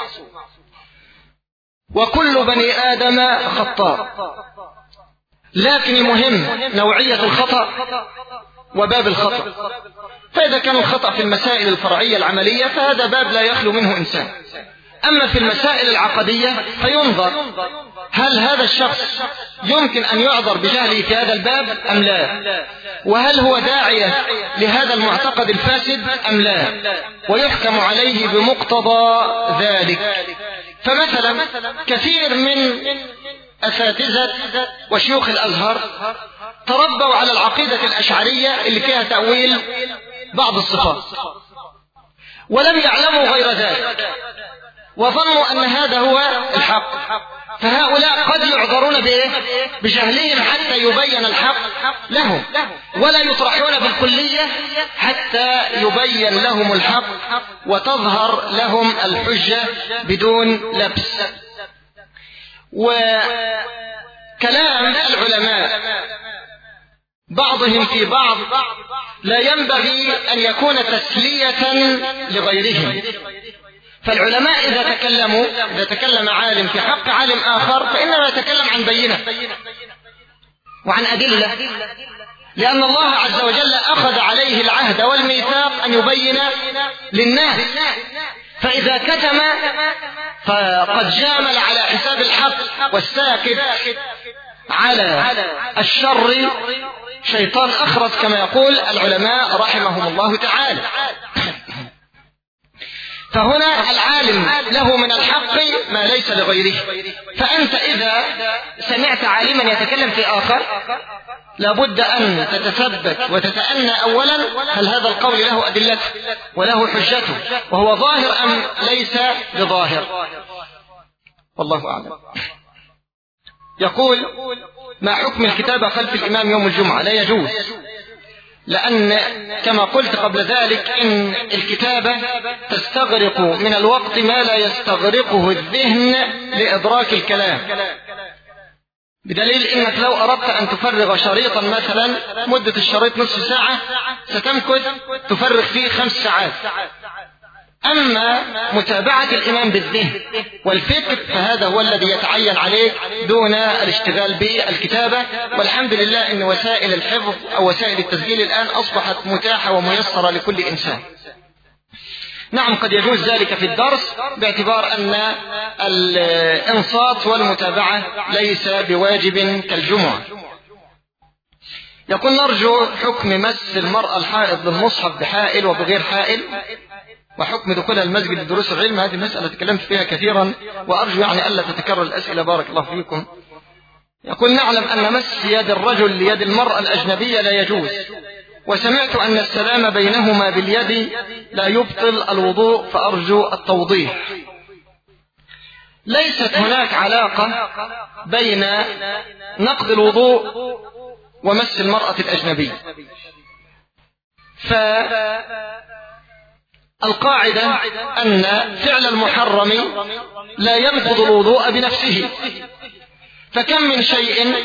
A: وكل بني آدم خطاء، لكن المهم نوعية الخطأ وباب الخطأ. فإذا كان الخطأ في المسائل الفرعية العملية فهذا باب لا يخلو منه إنسان. أما في المسائل العقدية فينظر هل هذا الشخص يمكن أن يعذر بجهله في هذا الباب أم لا، وهل هو داعية لهذا المعتقد الفاسد أم لا، ويحكم عليه بمقتضى ذلك. فمثلا كثير من أساتذة وشيوخ الأزهر تربوا على العقيدة الأشعرية اللي فيها تأويل بعض الصفات، ولم يعلموا غير ذلك، وظنوا أن هذا هو الحق. فهؤلاء قد يعذرون بجهلهم حتى يبين الحق لهم، ولا يطرحون بالكلية حتى يبين لهم الحق وتظهر لهم الحجة بدون لبس. وكلام العلماء بعضهم في بعض لا ينبغي أن يكون تسلية لغيرهم. فالعلماء إذا تكلم عالم في حق عالم آخر فإنما يتكلم عن بينة وعن أدلة، لأن الله عز وجل أخذ عليه العهد والميثاق أن يبين للناس، فإذا كتم فقد جامل على حساب الحق، والساكت على الشر شيطان أخرس كما يقول العلماء رحمهم الله تعالى. فهنا العالم له من الحق ما ليس لغيره. فأنت إذا سمعت عالما يتكلم في آخر لابد أن تتثبت وتتأنى أولا هل هذا القول له أدلته وله حجته وهو ظاهر أم ليس بظاهر، والله أعلم. يقول: ما حكم الكتابة خلف الإمام يوم الجمعة؟ لا يجوز، لأن كما قلت قبل ذلك إن الكتابة تستغرق من الوقت ما لا يستغرقه الذهن لإدراك الكلام، بدليل إنك لو أردت أن تفرغ شريطا مثلا مدة الشريط نصف ساعة ستمكث تفرغ فيه 5 ساعات. أما متابعة الإمام بالذهن والفكر فهذا هو الذي يتعين عليك دون الاشتغال بالكتابة. والحمد لله أن وسائل الحفظ أو وسائل التسجيل الآن أصبحت متاحة وميسرة لكل إنسان. نعم قد يجوز ذلك في الدرس باعتبار أن الإنصات والمتابعة ليس بواجب كالجمعة. يقول: نرجو حكم مس المرأة الحائض للمصحف بحائل وبغير حائل، وحكم دخولها المسجد لدروس العلم. هذه مسألة تكلمت فيها كثيرا وأرجو ألا تتكرر الأسئلة، بارك الله فيكم. يقول: نعلم أن مس يد الرجل ليد المرأة الأجنبية لا يجوز، وسمعت أن السلام بينهما باليد لا يبطل الوضوء، فأرجو التوضيح. ليست هناك علاقة بين نقض الوضوء ومس المرأة الأجنبية، فالقاعدة أن فعل المحرم لا ينقض الوضوء بنفسه، فكم من شيء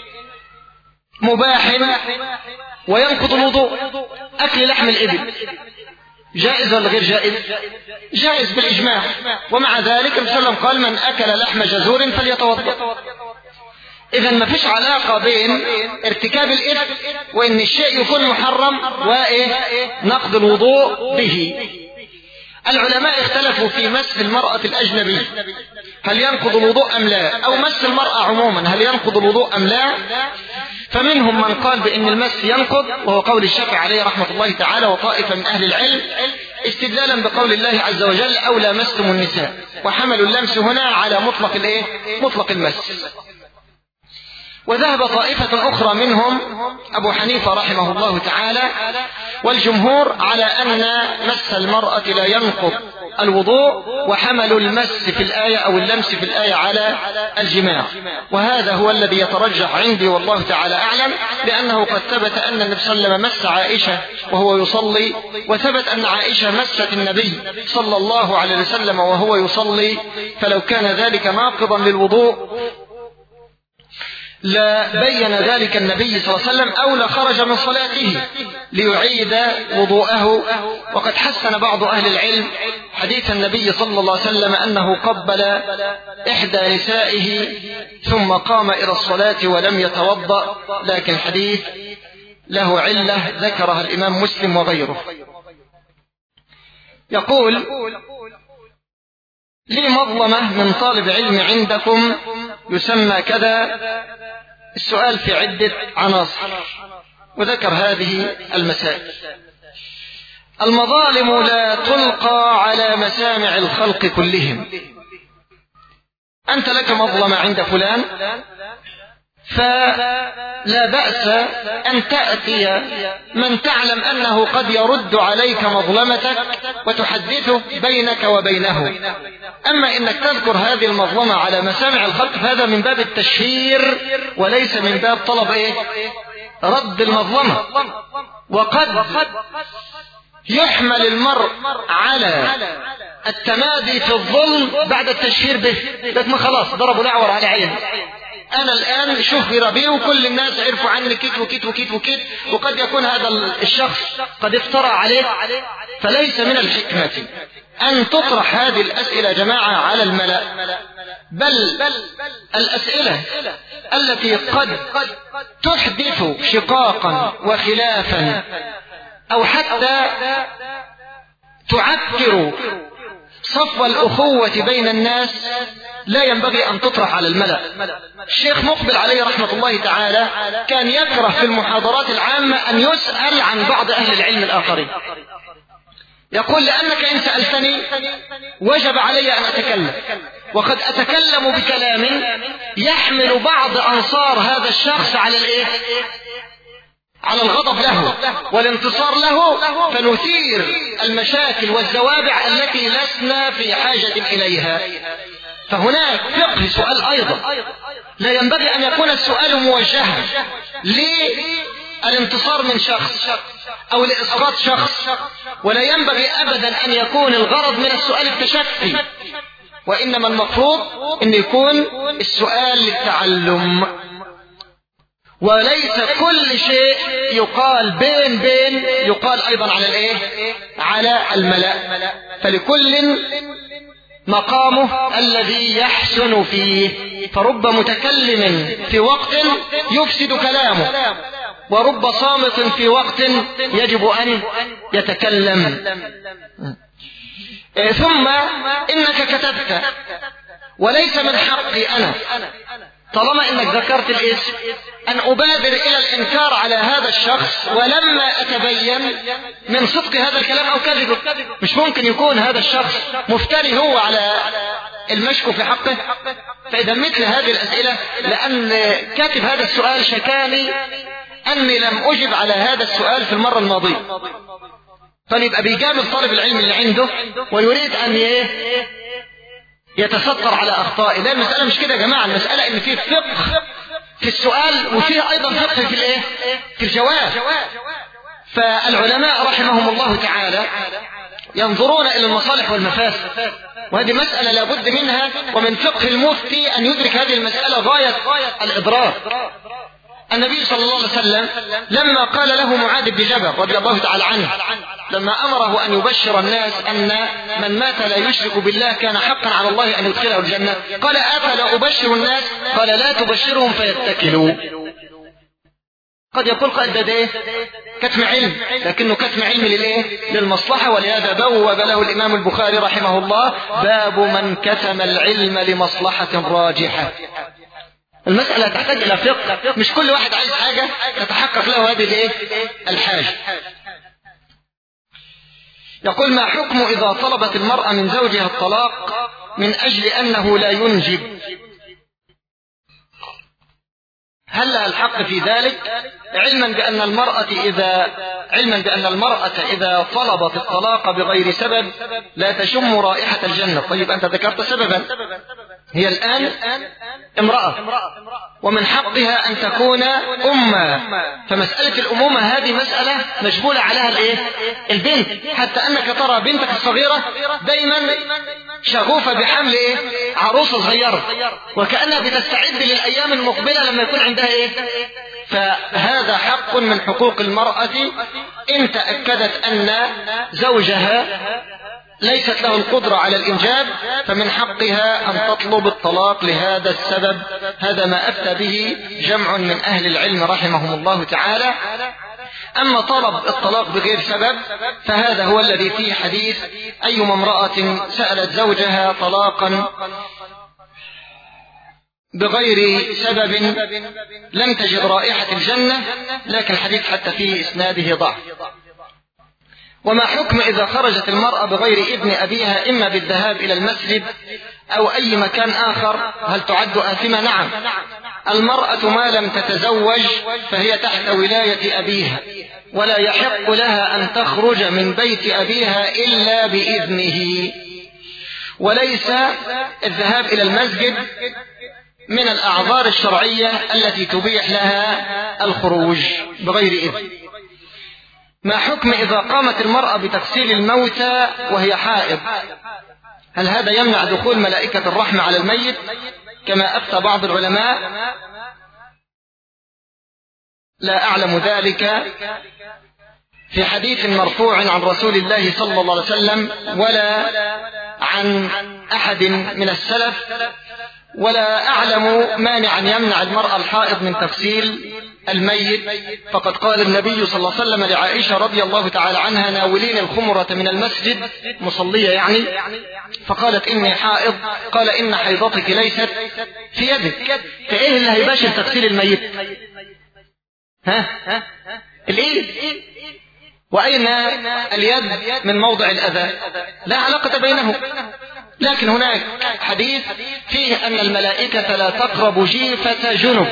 A: مباح وينقض الوضوء. أكل لحم الإبل جائز ولا غير جائز؟ جائز بالإجماع، ومع ذلك النبي صلى الله عليه وسلم قال: من أكل لحم جزور فليتوضأ. إذا ما فيش علاقة بين ارتكاب الإثم وإن الشيء يكون محرم ونقض الوضوء به. العلماء اختلفوا في مس المرأة الأجنبي هل ينقض الوضوء أم لا، أو مس المرأة عموما هل ينقض الوضوء أم لا. فمنهم من قال بأن المس ينقض، وهو قول الشافعي عليه رحمة الله تعالى وطائفة من أهل العلم، استدلالا بقول الله عز وجل: أو لامستم النساء، وحملوا اللمس هنا على مطلق المس. وذهب طائفة أخرى منهم أبو حنيفة رحمه الله تعالى والجمهور على أن مس المرأة لا ينقض الوضوء، وحملوا المس في الآية أو اللمس في الآية على الجماع. وهذا هو الذي يترجح عندي والله تعالى أعلم، لأنه قد ثبت أن النبي صلى الله عليه وسلم مس عائشة وهو يصلي، وثبت أن عائشة مست النبي صلى الله عليه وسلم وهو يصلي، فلو كان ذلك ناقضا للوضوء لا بين ذلك النبي صلى الله عليه وسلم أو لخرج من صلاته ليعيد وضوءه. وقد حسن بعض أهل العلم حديث النبي صلى الله عليه وسلم أنه قبل إحدى نسائه ثم قام إلى الصلاة ولم يتوضأ، لكن حديث له علة ذكرها الإمام مسلم وغيره. يقول: لي مظلمة من طالب علم عندكم يسمى كذا. السؤال في عدة عناصر وذكر هذه المسائل. المظالم لا تلقى على مسامع الخلق كلهم. أنت لك مظلمة عند فلان، فلا بأس أن تأتي من تعلم أنه قد يرد عليك مظلمتك وتحدثه بينك وبينه. أما إنك تذكر هذه المظلمة على مسامع الخلق فهذا من باب التشهير وليس من باب طلب رد المظلمة. وقد يحمل المرء على التمادي في الظلم بعد التشهير به، لكن خلاص ضربوا الأعور على عينه، أنا الآن شهر بي وكل الناس عرفوا عني كت وكت وكت وكت، وقد يكون هذا الشخص قد افترى عليه. فليس من الحكمة أن تطرح هذه الأسئلة جماعة على الملأ، بل الأسئلة التي قد تحدث شقاقا وخلافا أو حتى تعكر صفو الأخوة بين الناس لا ينبغي أن تطرح على الملأ. الشيخ مقبل عليه رحمة الله تعالى كان يكره في المحاضرات العامة أن يسأل عن بعض أهل العلم الآخرين، يقول لأنك إن سألتني وجب علي أن أتكلم، وقد أتكلم بكلام يحمل بعض أنصار هذا الشخص على الإيه؟ على الغضب له والانتصار له، فنثير المشاكل والزوابع التي لسنا في حاجة إليها. فهناك فقه سؤال أيضا، لا ينبغي أن يكون السؤال موجها للانتصار من شخص أو لإسقاط شخص، ولا ينبغي أبدا أن يكون الغرض من السؤال التشفي، وإنما المفروض أن يكون السؤال للتعلم. وليس كل شيء يقال بين يقال أيضا على الإيه؟ على الملأ، فلكل مقامه الذي يحسن فيه. فرب متكلم في وقت يفسد كلامه، ورب صامت في وقت يجب أن يتكلم. ثم إنك كتبت، وليس من حقي أنا طالما إنك ذكرت الاسم أن أبادر إلى الإنكار على هذا الشخص ولما أتبين من صدق هذا الكلام أو كذبه. مش ممكن يكون هذا الشخص مفتري هو على المشكو في حقه. فإذا مثل هذه الأسئلة، لأن كاتب هذا السؤال شكاني أني لم أجب على هذا السؤال في المرة الماضية، فليبقى بيجامل طالب العلم اللي عنده ويريد أن يتستر على أخطائه. لا، المسألة مش كده يا جماعة، المسألة إن فيه فقه في السؤال وفيه أيضا فقه في الإيه؟ في الجواب. فالعلماء رحمهم الله تعالى ينظرون إلى المصالح والمفاسد، وهذه مسألة لابد منها، ومن فقه المفتي أن يدرك هذه المسألة غاية الإدراك. النبي صلى الله عليه وسلم لما قال له معاذ بن جبل رضي الله تعالى عنه، لما أمره أن يبشر الناس أن من مات لا يشرك بالله كان حقا على الله أن يدخله الجنة، قال أفلا أبشر الناس؟ قال لا تبشرهم فيتكلوا. قد يقول قائل ده كتم علم، لكنه كتم علم للإيه؟ للمصلحة. ولهذا بوب له الإمام البخاري رحمه الله باب من كتم العلم لمصلحة راجحة. المسألة تحتاج إلى فقه، مش كل واحد عايز حاجة تتحقق له هذه الإيه؟ الحاجة. يقول ما حكم إذا طلبت المرأة من زوجها الطلاق من أجل أنه لا ينجب؟ هل لها الحق في ذلك؟ علما بأن المرأة إذا طلبت الطلاق بغير سبب لا تشم رائحة الجنة. طيب أنت ذكرت سببا، هي الآن امرأة ومن حقها أن تكون أمة، فمسألة الأمومة هذه مسألة مجبولة عليها البنت، حتى أنك ترى بنتك الصغيرة دايما شغوفة بحمل عروسة صغيرة، وكأنها بتستعد للأيام المقبلة لما يكون عندها فهذا حق من حقوق المرأة إن تأكدت أن زوجها ليست له القدرة على الإنجاب، فمن حقها أن تطلب الطلاق لهذا السبب. هذا ما أفتى به جمع من أهل العلم رحمهم الله تعالى. أما طلب الطلاق بغير سبب فهذا هو الذي فيه حديث أيما امرأة سألت زوجها طلاقا بغير سبب لم تجد رائحة الجنة، لكن الحديث حتى فيه إسناده ضعف. وما حكم إذا خرجت المرأة بغير إذن أبيها إما بالذهاب إلى المسجد أو أي مكان آخر، هل تعد آثمة؟ نعم، المرأة ما لم تتزوج فهي تحت ولاية أبيها، ولا يحق لها أن تخرج من بيت أبيها إلا بإذنه. وليس الذهاب إلى المسجد من الأعذار الشرعية التي تبيح لها الخروج بغير إذن. ما حكم إذا قامت المرأة بتغسيل الموتى وهي حائض؟ هل هذا يمنع دخول ملائكة الرحمة على الميت؟ كما أفتى بعض العلماء، لا أعلم ذلك في حديث مرفوع عن رسول الله صلى الله عليه وسلم ولا عن أحد من السلف، ولا أعلم مانعا يمنع المرأة الحائض من تغسيل الميت. فقد قال النبي صلى الله عليه وسلم لعائشة رضي الله تعالى عنها: ناولين الخمرة من المسجد، مصلية يعني، فقالت إني حائض. قال: إن حيضتك ليست في يدك. فإيه اللي هيباشر تغسيل الميت؟ الإيد. وأين اليد من موضع الأذى؟ لا علاقة بينهم. لكن هناك حديث فيه أن الملائكة لا تقرب جيفة جنب،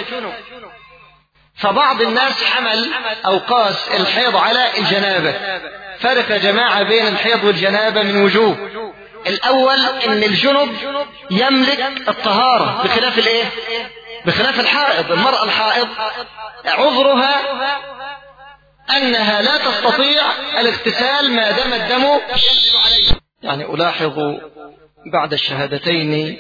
A: فبعض الناس حمل أو قاس الحيض على الجنابة. فرق جماعة بين الحيض والجنابة من وجوه. الأول إن الجنب يملك الطهارة بخلاف الإيه؟ بخلاف الحائض. المرأة الحائض عذرها أنها لا تستطيع الاغتسال ما دام الدم ينزل عليها. يعني ألاحظ بعد الشهادتين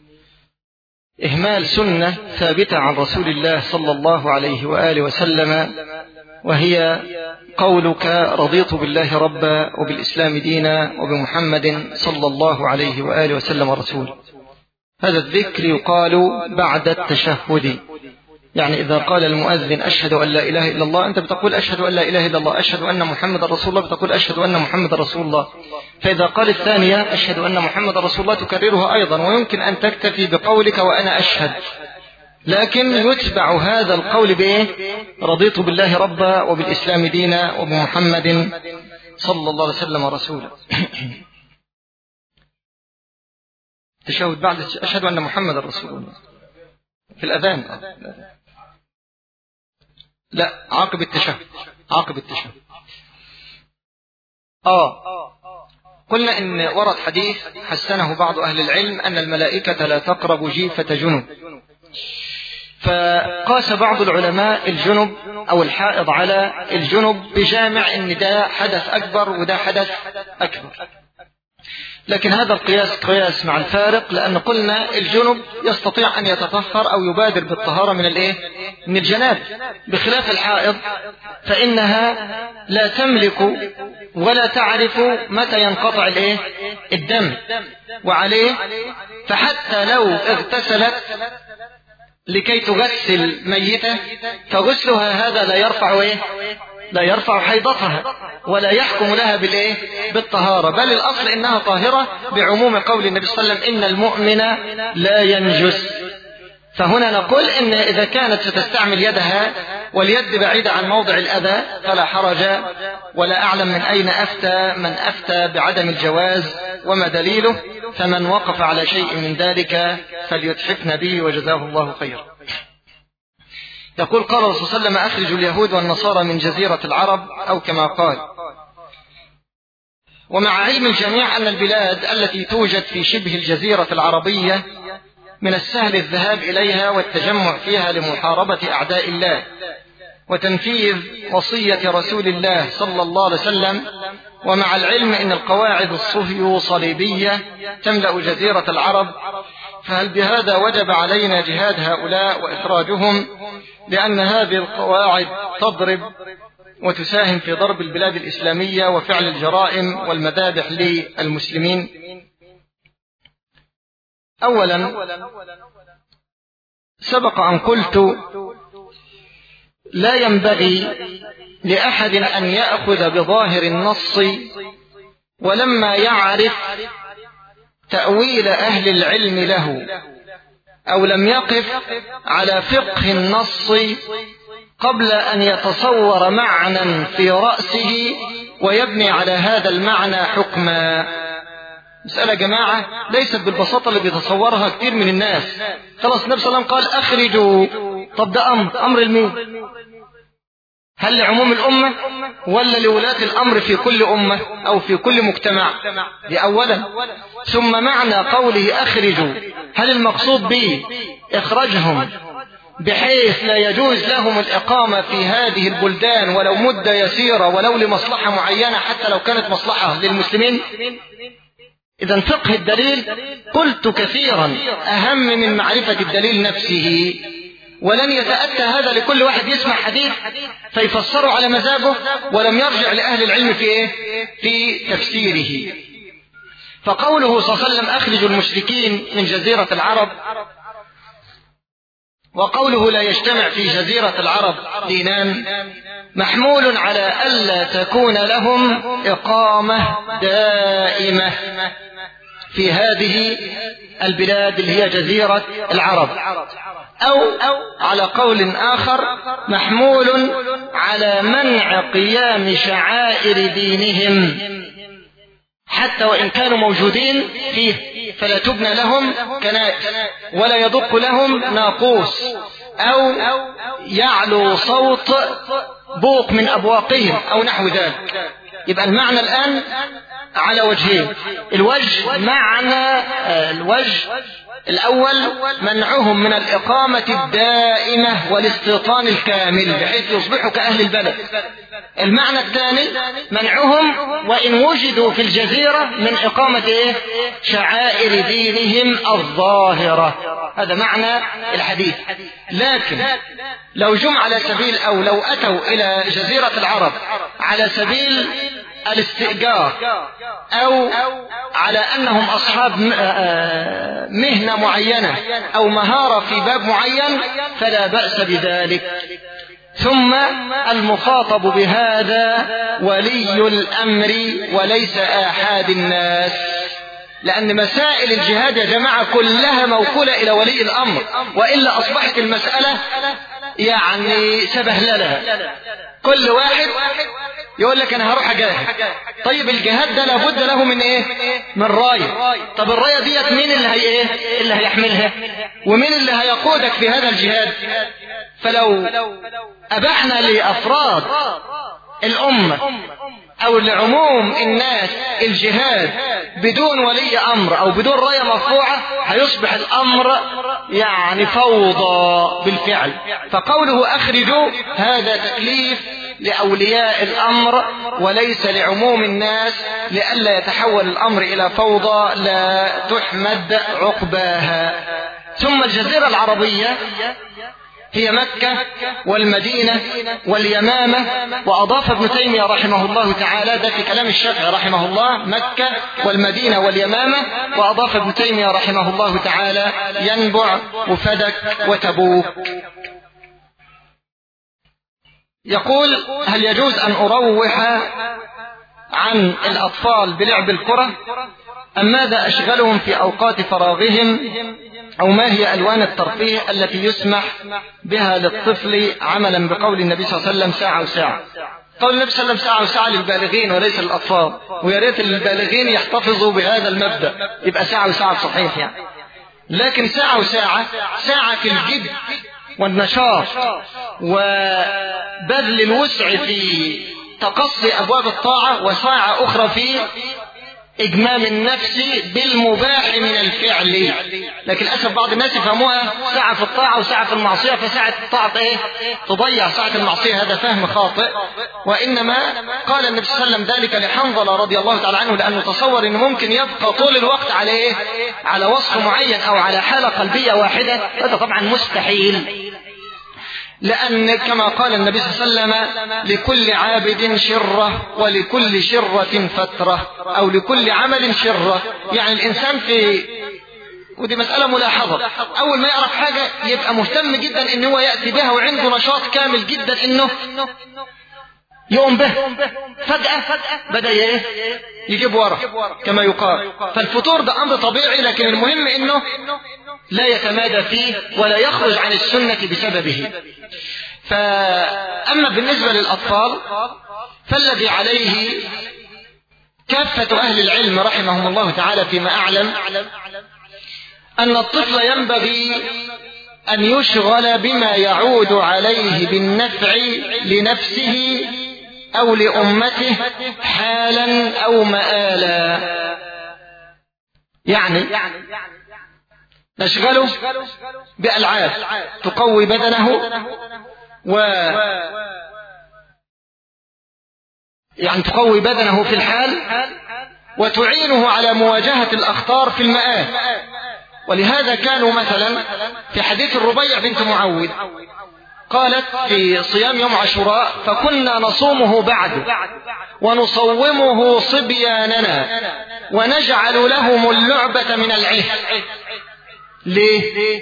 A: إهمال سنة ثابتة عن رسول الله صلى الله عليه وآله وسلم، وهي قولك: رضيت بالله ربا وبالإسلام دينا وبمحمد صلى الله عليه وآله وسلم رسول. هذا الذكر يقال بعد التشهد. يعني إذا قال المؤذن: أشهد أن لا إله إلا الله، أنت بتقول: أشهد أن لا إله إلا الله. أشهد أن محمد رسول الله، بتقول: أشهد أن محمد رسول الله. فإذا قال الثانية: أشهد أن محمد رسول الله، تكررها أيضا. ويمكن أن تكتفي بقولك: وأنا أشهد، لكن يتبع هذا القول بإيه؟ رضيت بالله ربا وبالإسلام دينا وبمحمد صلى الله عليه وسلم رسولا. تشهد بعد أشهد أن محمد رسول الله في الأذان. لا، عقب التشهد. عقب التشهد. قلنا إن ورد حديث حسنه بعض أهل العلم أن الملائكة لا تقرب جيفة جنب، فقاس بعض العلماء الجنب أو الحائض على الجنب بجامع إن ده حدث أكبر وده حدث أكبر. لكن هذا القياس قياس مع الفارق، لأن قلنا الجنب يستطيع أن يتطهر أو يبادر بالطهارة من الإيه؟ من الجناب، بخلاف الحائض فإنها لا تملك ولا تعرف متى ينقطع الإيه؟ الدم، وعليه فحتى لو اغتسلت لكي تغسل ميتة فغسلها هذا لا يرفع إيه؟ لا يرفع حيضتها ولا يحكم لها بالإيه؟ بالطهارة، بل الأصل إنها طاهرة بعموم قول النبي صلى الله عليه وسلم: إن المؤمن لا ينجس. فهنا نقول إن إذا كانت ستستعمل يدها واليد بعيدة عن موضع الأذى فلا حرج، ولا أعلم من أين أفتى من أفتى بعدم الجواز وما دليله، فمن وقف على شيء من ذلك فليتحفنا به وجزاه الله خير. يقول: قال الرسول صلى الله عليه وسلم: أخرجوا اليهود والنصارى من جزيرة العرب، أو كما قال. ومع علم الجميع أن البلاد التي توجد في شبه الجزيرة العربية من السهل الذهاب إليها والتجمع فيها لمحاربة أعداء الله وتنفيذ وصية رسول الله صلى الله عليه وسلم، ومع العلم أن القواعد الصهيو صليبية تملأ جزيرة العرب، فهل بهذا وجب علينا جهاد هؤلاء وإخراجهم، لأن هذه القواعد تضرب وتساهم في ضرب البلاد الإسلامية وفعل الجرائم والمذابح للمسلمين؟ أولا، سبق أن قلت: لا ينبغي لأحد أن يأخذ بظاهر النص ولما يعرف تأويل أهل العلم له، أو لم يقف على فقه النص قبل أن يتصور معنى في رأسه ويبني على هذا المعنى حكما. مسألة جماعة ليست بالبساطة اللي بيتصورها كثير من الناس. خلاص النبي صلى الله عليه وسلم قال: أخرجوا. طب ده أمر المين؟ هل لعموم الأمة ولا لولاة الأمر في كل أمة أو في كل مجتمع؟ دي أولا. ثم معنى قوله أخرجوا، هل المقصود به إخراجهم بحيث لا يجوز لهم الإقامة في هذه البلدان ولو مدة يسيرة ولو لمصلحة معينة حتى لو كانت مصلحة للمسلمين؟ إذا فقه الدليل قلت كثيرا أهم من معرفة الدليل نفسه، ولن يتأتى هذا لكل واحد يسمع حديث فيفسره على مزاجه ولم يرجع لأهل العلم في تفسيره. فقوله صلى الله عليه وسلم أخرجوا المشركين من جزيرة العرب، وقوله لا يجتمع في جزيرة العرب دينان، محمول على ألا تكون لهم إقامة دائمة في هذه البلاد اللي هي جزيرة العرب، أو على قول آخر محمول على منع قيام شعائر دينهم حتى وإن كانوا موجودين فيه، فلا تبنى لهم كنائس ولا يدق لهم ناقوس أو يعلو صوت بوق من أبواقهم أو نحو ذلك. يبقى المعنى الآن على وجهين. الوجه الأول منعهم من الإقامة الدائمة والاستيطان الكامل بحيث يصبحوا كأهل البلد. المعنى الثاني منعهم وإن وجدوا في الجزيرة من إقامة شعائر دينهم الظاهرة. هذا معنى الحديث. لكن لو جم على سبيل أو لو أتوا إلى جزيرة العرب على سبيل الاستئجار أو على أنهم أصحاب مهنة معينة أو مهارة في باب معين فلا بأس بذلك. ثم المخاطب بهذا ولي الأمر وليس آحاد الناس، لأن مسائل الجهاد يا جماعة كلها موكولة إلى ولي الأمر، وإلا أصبحت المسألة يعني سبهللة. كل واحد يقول لك أنا هروح أجاهد. طيب الجهاد ده لابد له من من راية. طب الراية ديت مين اللي هيحملها ومين اللي هيقودك في هذا الجهاد؟ فلو أبحنا لأفراد الأمة أو لعموم الناس الجهاد بدون ولي أمر أو بدون راية مرفوعة هيصبح الأمر يعني فوضى بالفعل. فقوله أخرجوا هذا تكليف لأولياء الأمر وليس لعموم الناس لئلا يتحول الأمر إلى فوضى لا تحمد عقباها. ثم الجزيرة العربية هي مكة والمدينة واليمامة. وأضاف ابن تيمية رحمه الله تعالى، ده في كلام الشافعي رحمه الله، مكة والمدينة واليمامة. وأضاف ابن تيمية رحمه الله تعالى ينبع وفدك وتبوك. يقول هل يجوز أن أروح عن الأطفال بلعب الكرة أم ماذا أشغلهم في أوقات فراغهم، أو ما هي ألوان الترفيه التي يسمح بها للطفل عملا بقول النبي صلى الله عليه وسلم ساعة وساعة؟ قول النبي صلى الله عليه وسلم ساعة وساعة للبالغين وليس للأطفال، ويا ريت البالغين يحتفظوا بهذا المبدأ يبقى ساعة وساعة صحيح يعني. لكن ساعة وساعة، ساعة في الجد والنشاط وبذل الوسع في تقصي أبواب الطاعة، وساعة أخرى في إجمام النفس بالمباح من الفعل. لكن للأسف بعض الناس يفهموها ساعة في الطاعة وساعة في المعصية، فساعة الطاعة تضيع ساعة المعصية. هذا فهم خاطئ. وإنما قال النبي صلى الله عليه وسلم ذلك لحنظلة رضي الله تعالى عنه، لأنه تصور أنه ممكن يبقى طول الوقت على وصف معين أو على حالة قلبية واحدة. هذا طبعا مستحيل، لأن كما قال النبي صلى الله عليه وسلم لكل عابد شرة ولكل شرة فترة، أو لكل عمل شرة. يعني الإنسان ودي مسألة ملاحظة، أول ما يعرف حاجة يبقى مهتم جدا إن هو يأتي بها وعنده نشاط كامل جدا إنه يقوم به. فجأة بدأ يجيب ورا كما يقال. فالفطور ده أمر طبيعي، لكن المهم إنه لا يتمادى فيه ولا يخرج عن السنة بسببه. فأما بالنسبة للأطفال فالذي عليه كافة أهل العلم رحمهم الله تعالى فيما أعلم أن الطفل ينبغي أن يشغل بما يعود عليه بالنفع لنفسه أو لأمته حالا أو مآلا. يعني نشغله بألعاب تقوي بدنه تقوي بدنه في الحال، وتعينه على مواجهة الأخطار في المآل. ولهذا كانوا مثلا في حديث الربيع بنت معوذ قالت في صيام يوم عاشوراء: فكنا نصومه بعد ونصومه صبياننا ونجعل لهم اللعبة من العهد. ليه؟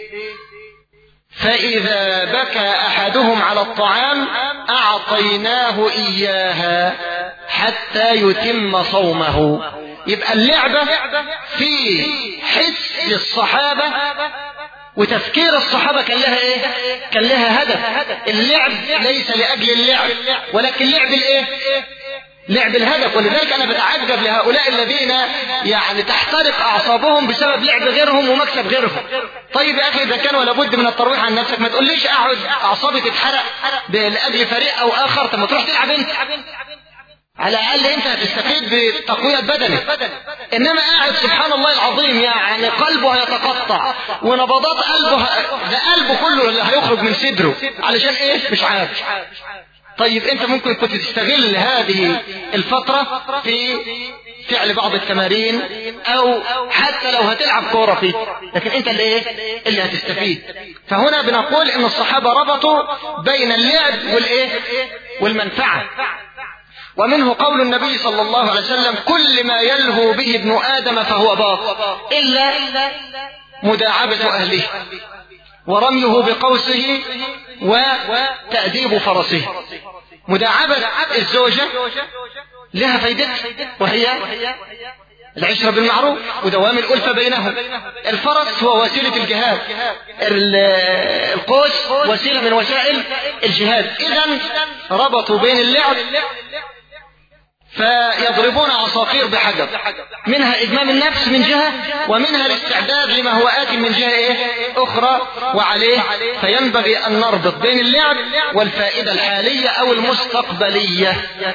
A: فإذا بكى أحدهم على الطعام أعطيناه إياها حتى يتم صومه. يبقى اللعبة في حس الصحابة وتفكير الصحابة كان لها ايه؟ كان لها هدف. اللعب ليس لأجل اللعب، ولكن لعب الايه؟ لعب الهدف. ولذلك انا بتعجب لهؤلاء الذين يعني تحترق اعصابهم بسبب لعب غيرهم ومكسب غيرهم. طيب يا اخي اذا كان ولا بد من الترويح عن نفسك، ما تقوليش اقعد اعصابي تتحرق لاجل فريق او اخر. طب ما تروح تلعب انت، على الاقل انت هتستفيد بتقوية بدنك. انما قاعد سبحان الله العظيم يعني قلبه هيتقطع ونبضات قلبه ده قلبه كله اللي هيخرج من صدره علشان ايه؟ مش عارف. طيب انت ممكن كنت تستغل هذه الفترة في فعل بعض التمارين او حتى لو هتلعب كورة فيه، لكن انت اللي ايه؟ اللي هتستفيد. فهنا بنقول ان الصحابة ربطوا بين اللعب والايه؟ والمنفعة. ومنه قول النبي صلى الله عليه وسلم: كل ما يلهو به ابن آدم فهو باطل إلا مداعبة أهله ورميه بقوسه وتأديب فرسه. مداعبة الزوجة لها فايدة، وهي العشرة بالمعروف ودوام الألفة بينهم. الفرس هو وسيلة الجهاد، القوس وسيلة من وسائل الجهاد. إذن ربطوا بين اللعب فيضربون عصافير بحجر، منها إدمان النفس من جهة، ومنها الاستعداد لما هو آت من جهة إيه؟ أخرى. وعليه فينبغي أن نربط بين اللعب والفائدة الحالية أو المستقبلية.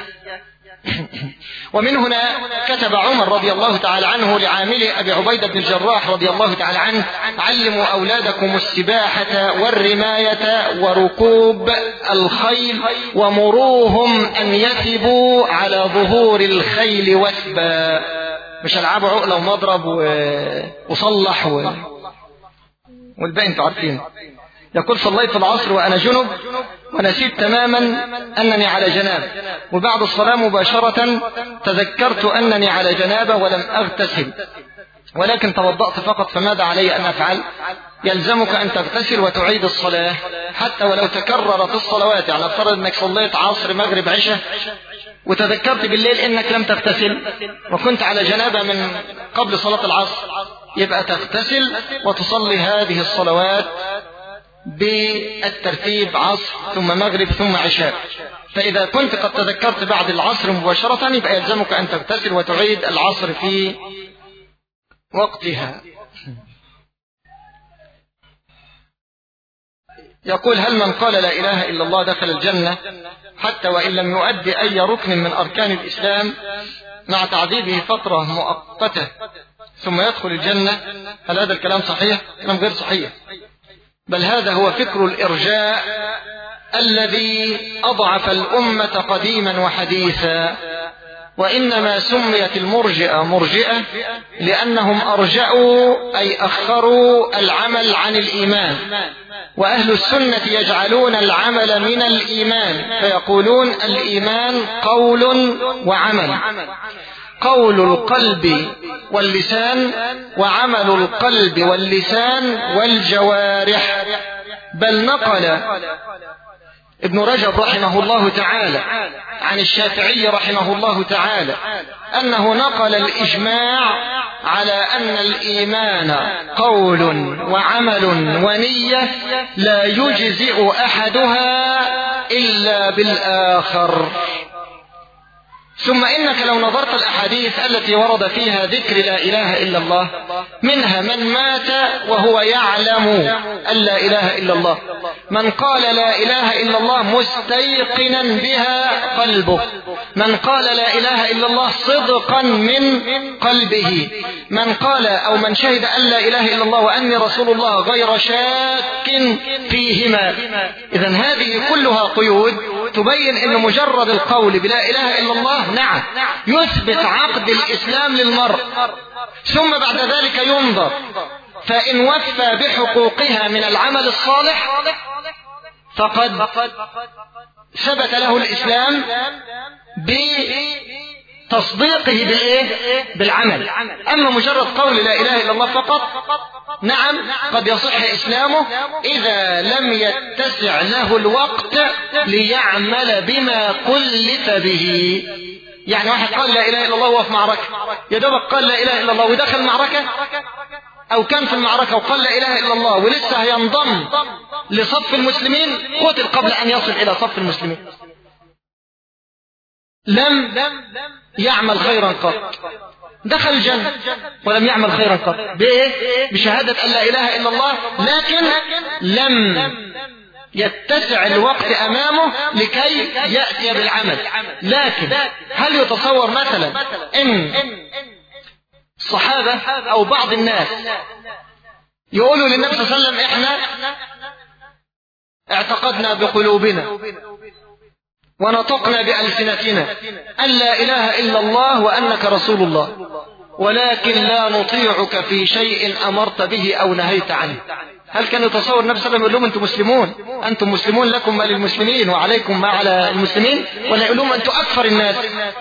A: ومن هنا كتب عمر رضي الله تعالى عنه لعامله أبي عبيدة بن الجراح رضي الله تعالى عنه: علموا أولادكم السباحة والرماية وركوب الخيل ومروهم أن يثبوا على ظهور الخيل وثبا. مش ألعبوا عقلة ومضرب وصلح والباقي انتوا عارفين. يقول: صليت العصر وأنا جنب ونسيت تماما أنني على جنابة، وبعد الصلاة مباشرة تذكرت أنني على جنابة ولم أغتسل، ولكن توضأت فقط، فماذا علي أن أفعل؟ يلزمك أن تغتسل وتعيد الصلاة حتى ولو تكررت الصلوات. يعني افترض أنك صليت عصر مغرب عشاء وتذكرت بالليل أنك لم تغتسل وكنت على جنابة من قبل صلاة العصر، يبقى تغتسل وتصلي هذه الصلوات بالترتيب: عصر ثم مغرب ثم عشاء. فإذا كنت قد تذكرت بعد العصر مباشرة يبقى يلزمك أن تغتسل وتعيد العصر في وقتها. يقول: هل من قال لا إله إلا الله دخل الجنة حتى وإن لم يؤدي أي ركن من أركان الإسلام مع تعذيبه فترة مؤقتة ثم يدخل الجنة؟ هل هذا الكلام صحيح؟ كلام غير صحيح، بل هذا هو فكر الإرجاء الذي أضعف الأمة قديما وحديثا. وإنما سميت المرجئة مرجئة لأنهم أرجأوا أي أخروا العمل عن الإيمان، وأهل السنة يجعلون العمل من الإيمان، فيقولون الإيمان قول وعمل، قول القلب واللسان وعمل القلب واللسان والجوارح. بل نقل ابن رجب رحمه الله تعالى عن الشافعي رحمه الله تعالى أنه نقل الإجماع على أن الإيمان قول وعمل ونية لا يجزئ أحدها إلا بالآخر. ثم إنك لو نظرت الأحاديث التي ورد فيها ذكر لا إله إلا الله، منها من مات وهو يعلم أن لا إله إلا الله، من قال لا إله إلا الله مستيقنا بها قلبه، من قال لا إله إلا الله صدقا من قلبه، من قال أو من شهد أن لا إله إلا الله وأني رسول الله غير شاك فيهما. إذن هذه كلها قيود تبين أن مجرد القول بلا إله إلا الله نعم يثبت عقد الإسلام للمرء، ثم بعد ذلك ينظر، فإن وفى بحقوقها من العمل الصالح فقد ثبت له الإسلام بتصديقه بالعمل. أما مجرد قول لا إله إلا الله فقط نعم قد يصح إسلامه إذا لم يتسع له الوقت ليعمل بما كلف به. يعني واحد قال لا إله إلا الله وهو في معركة، يا دوبك قال لا إله إلا الله ودخل معركة، أو كان في المعركة وقال لا إله إلا الله ولسه هينضم لصف المسلمين، قتل قبل أن يصل إلى صف المسلمين، لم يعمل خيرا قط، دخل الجنة ولم يعمل خيرا قط بشهادة أن لا إله إلا الله، لكن لم يتسع الوقت أمامه لكي يأتي بالعمل. لكن هل يتصور مثلا إن الصحابة أو بعض الناس يقولوا للنبي صلى الله عليه وسلم إحنا اعتقدنا بقلوبنا ونطقنا بألسنتنا أن لا إله إلا الله وأنك رسول الله، ولكن لا نطيعك في شيء أمرت به أو نهيت عنه؟ هل كان يتصور النبي صلى الله عليه وسلم يقول لهم أنتم مسلمون، أنتم مسلمون لكم ما للمسلمين وعليكم ما على المسلمين، ولا يقول لهم أنتم أكفر الناس؟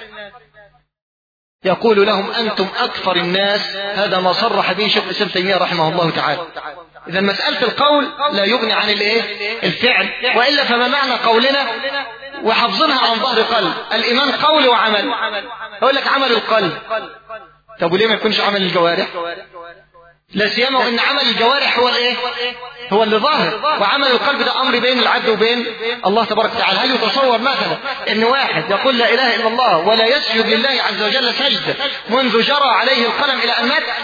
A: يقول لهم أنتم أكفر الناس. هذا ما صرح به شيخ الإسلام تيمية رحمه الله تعالى. إذا مسألة القول لا يغني عن الفعل، وإلا فما معنى قولنا وحفظنها عن ظهر قلب؟ الإيمان قول وعمل. أقول لك عمل القلب، طب وليه ما يكونش عمل الجوارح؟ لا سيما وإن عمل الجوارح هو هو اللي ظاهر، وعمل القلب ده أمر بين العبد وبين الله تبارك وتعالى. هل يتصور مثلا إن واحد يقول لا إله إلا الله ولا يسجد لله عز وجل سجدة منذ جرى عليه القلم إلى أن مات؟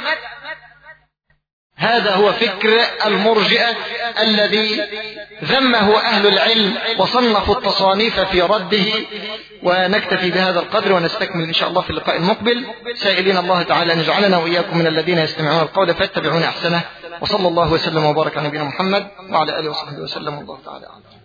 A: هذا هو فكر المرجئة الذي ذمه أهل العلم وصنفوا التصانيف في رده. ونكتفي بهذا القدر ونستكمل إن شاء الله في اللقاء المقبل، سائلين الله تعالى أن يجعلنا وإياكم من الذين يستمعون القول فيتبعون أحسنه. وصلى الله وسلم وبارك على نبينا محمد وعلى آله وصحبه وسلم، والله تعالى أعلم.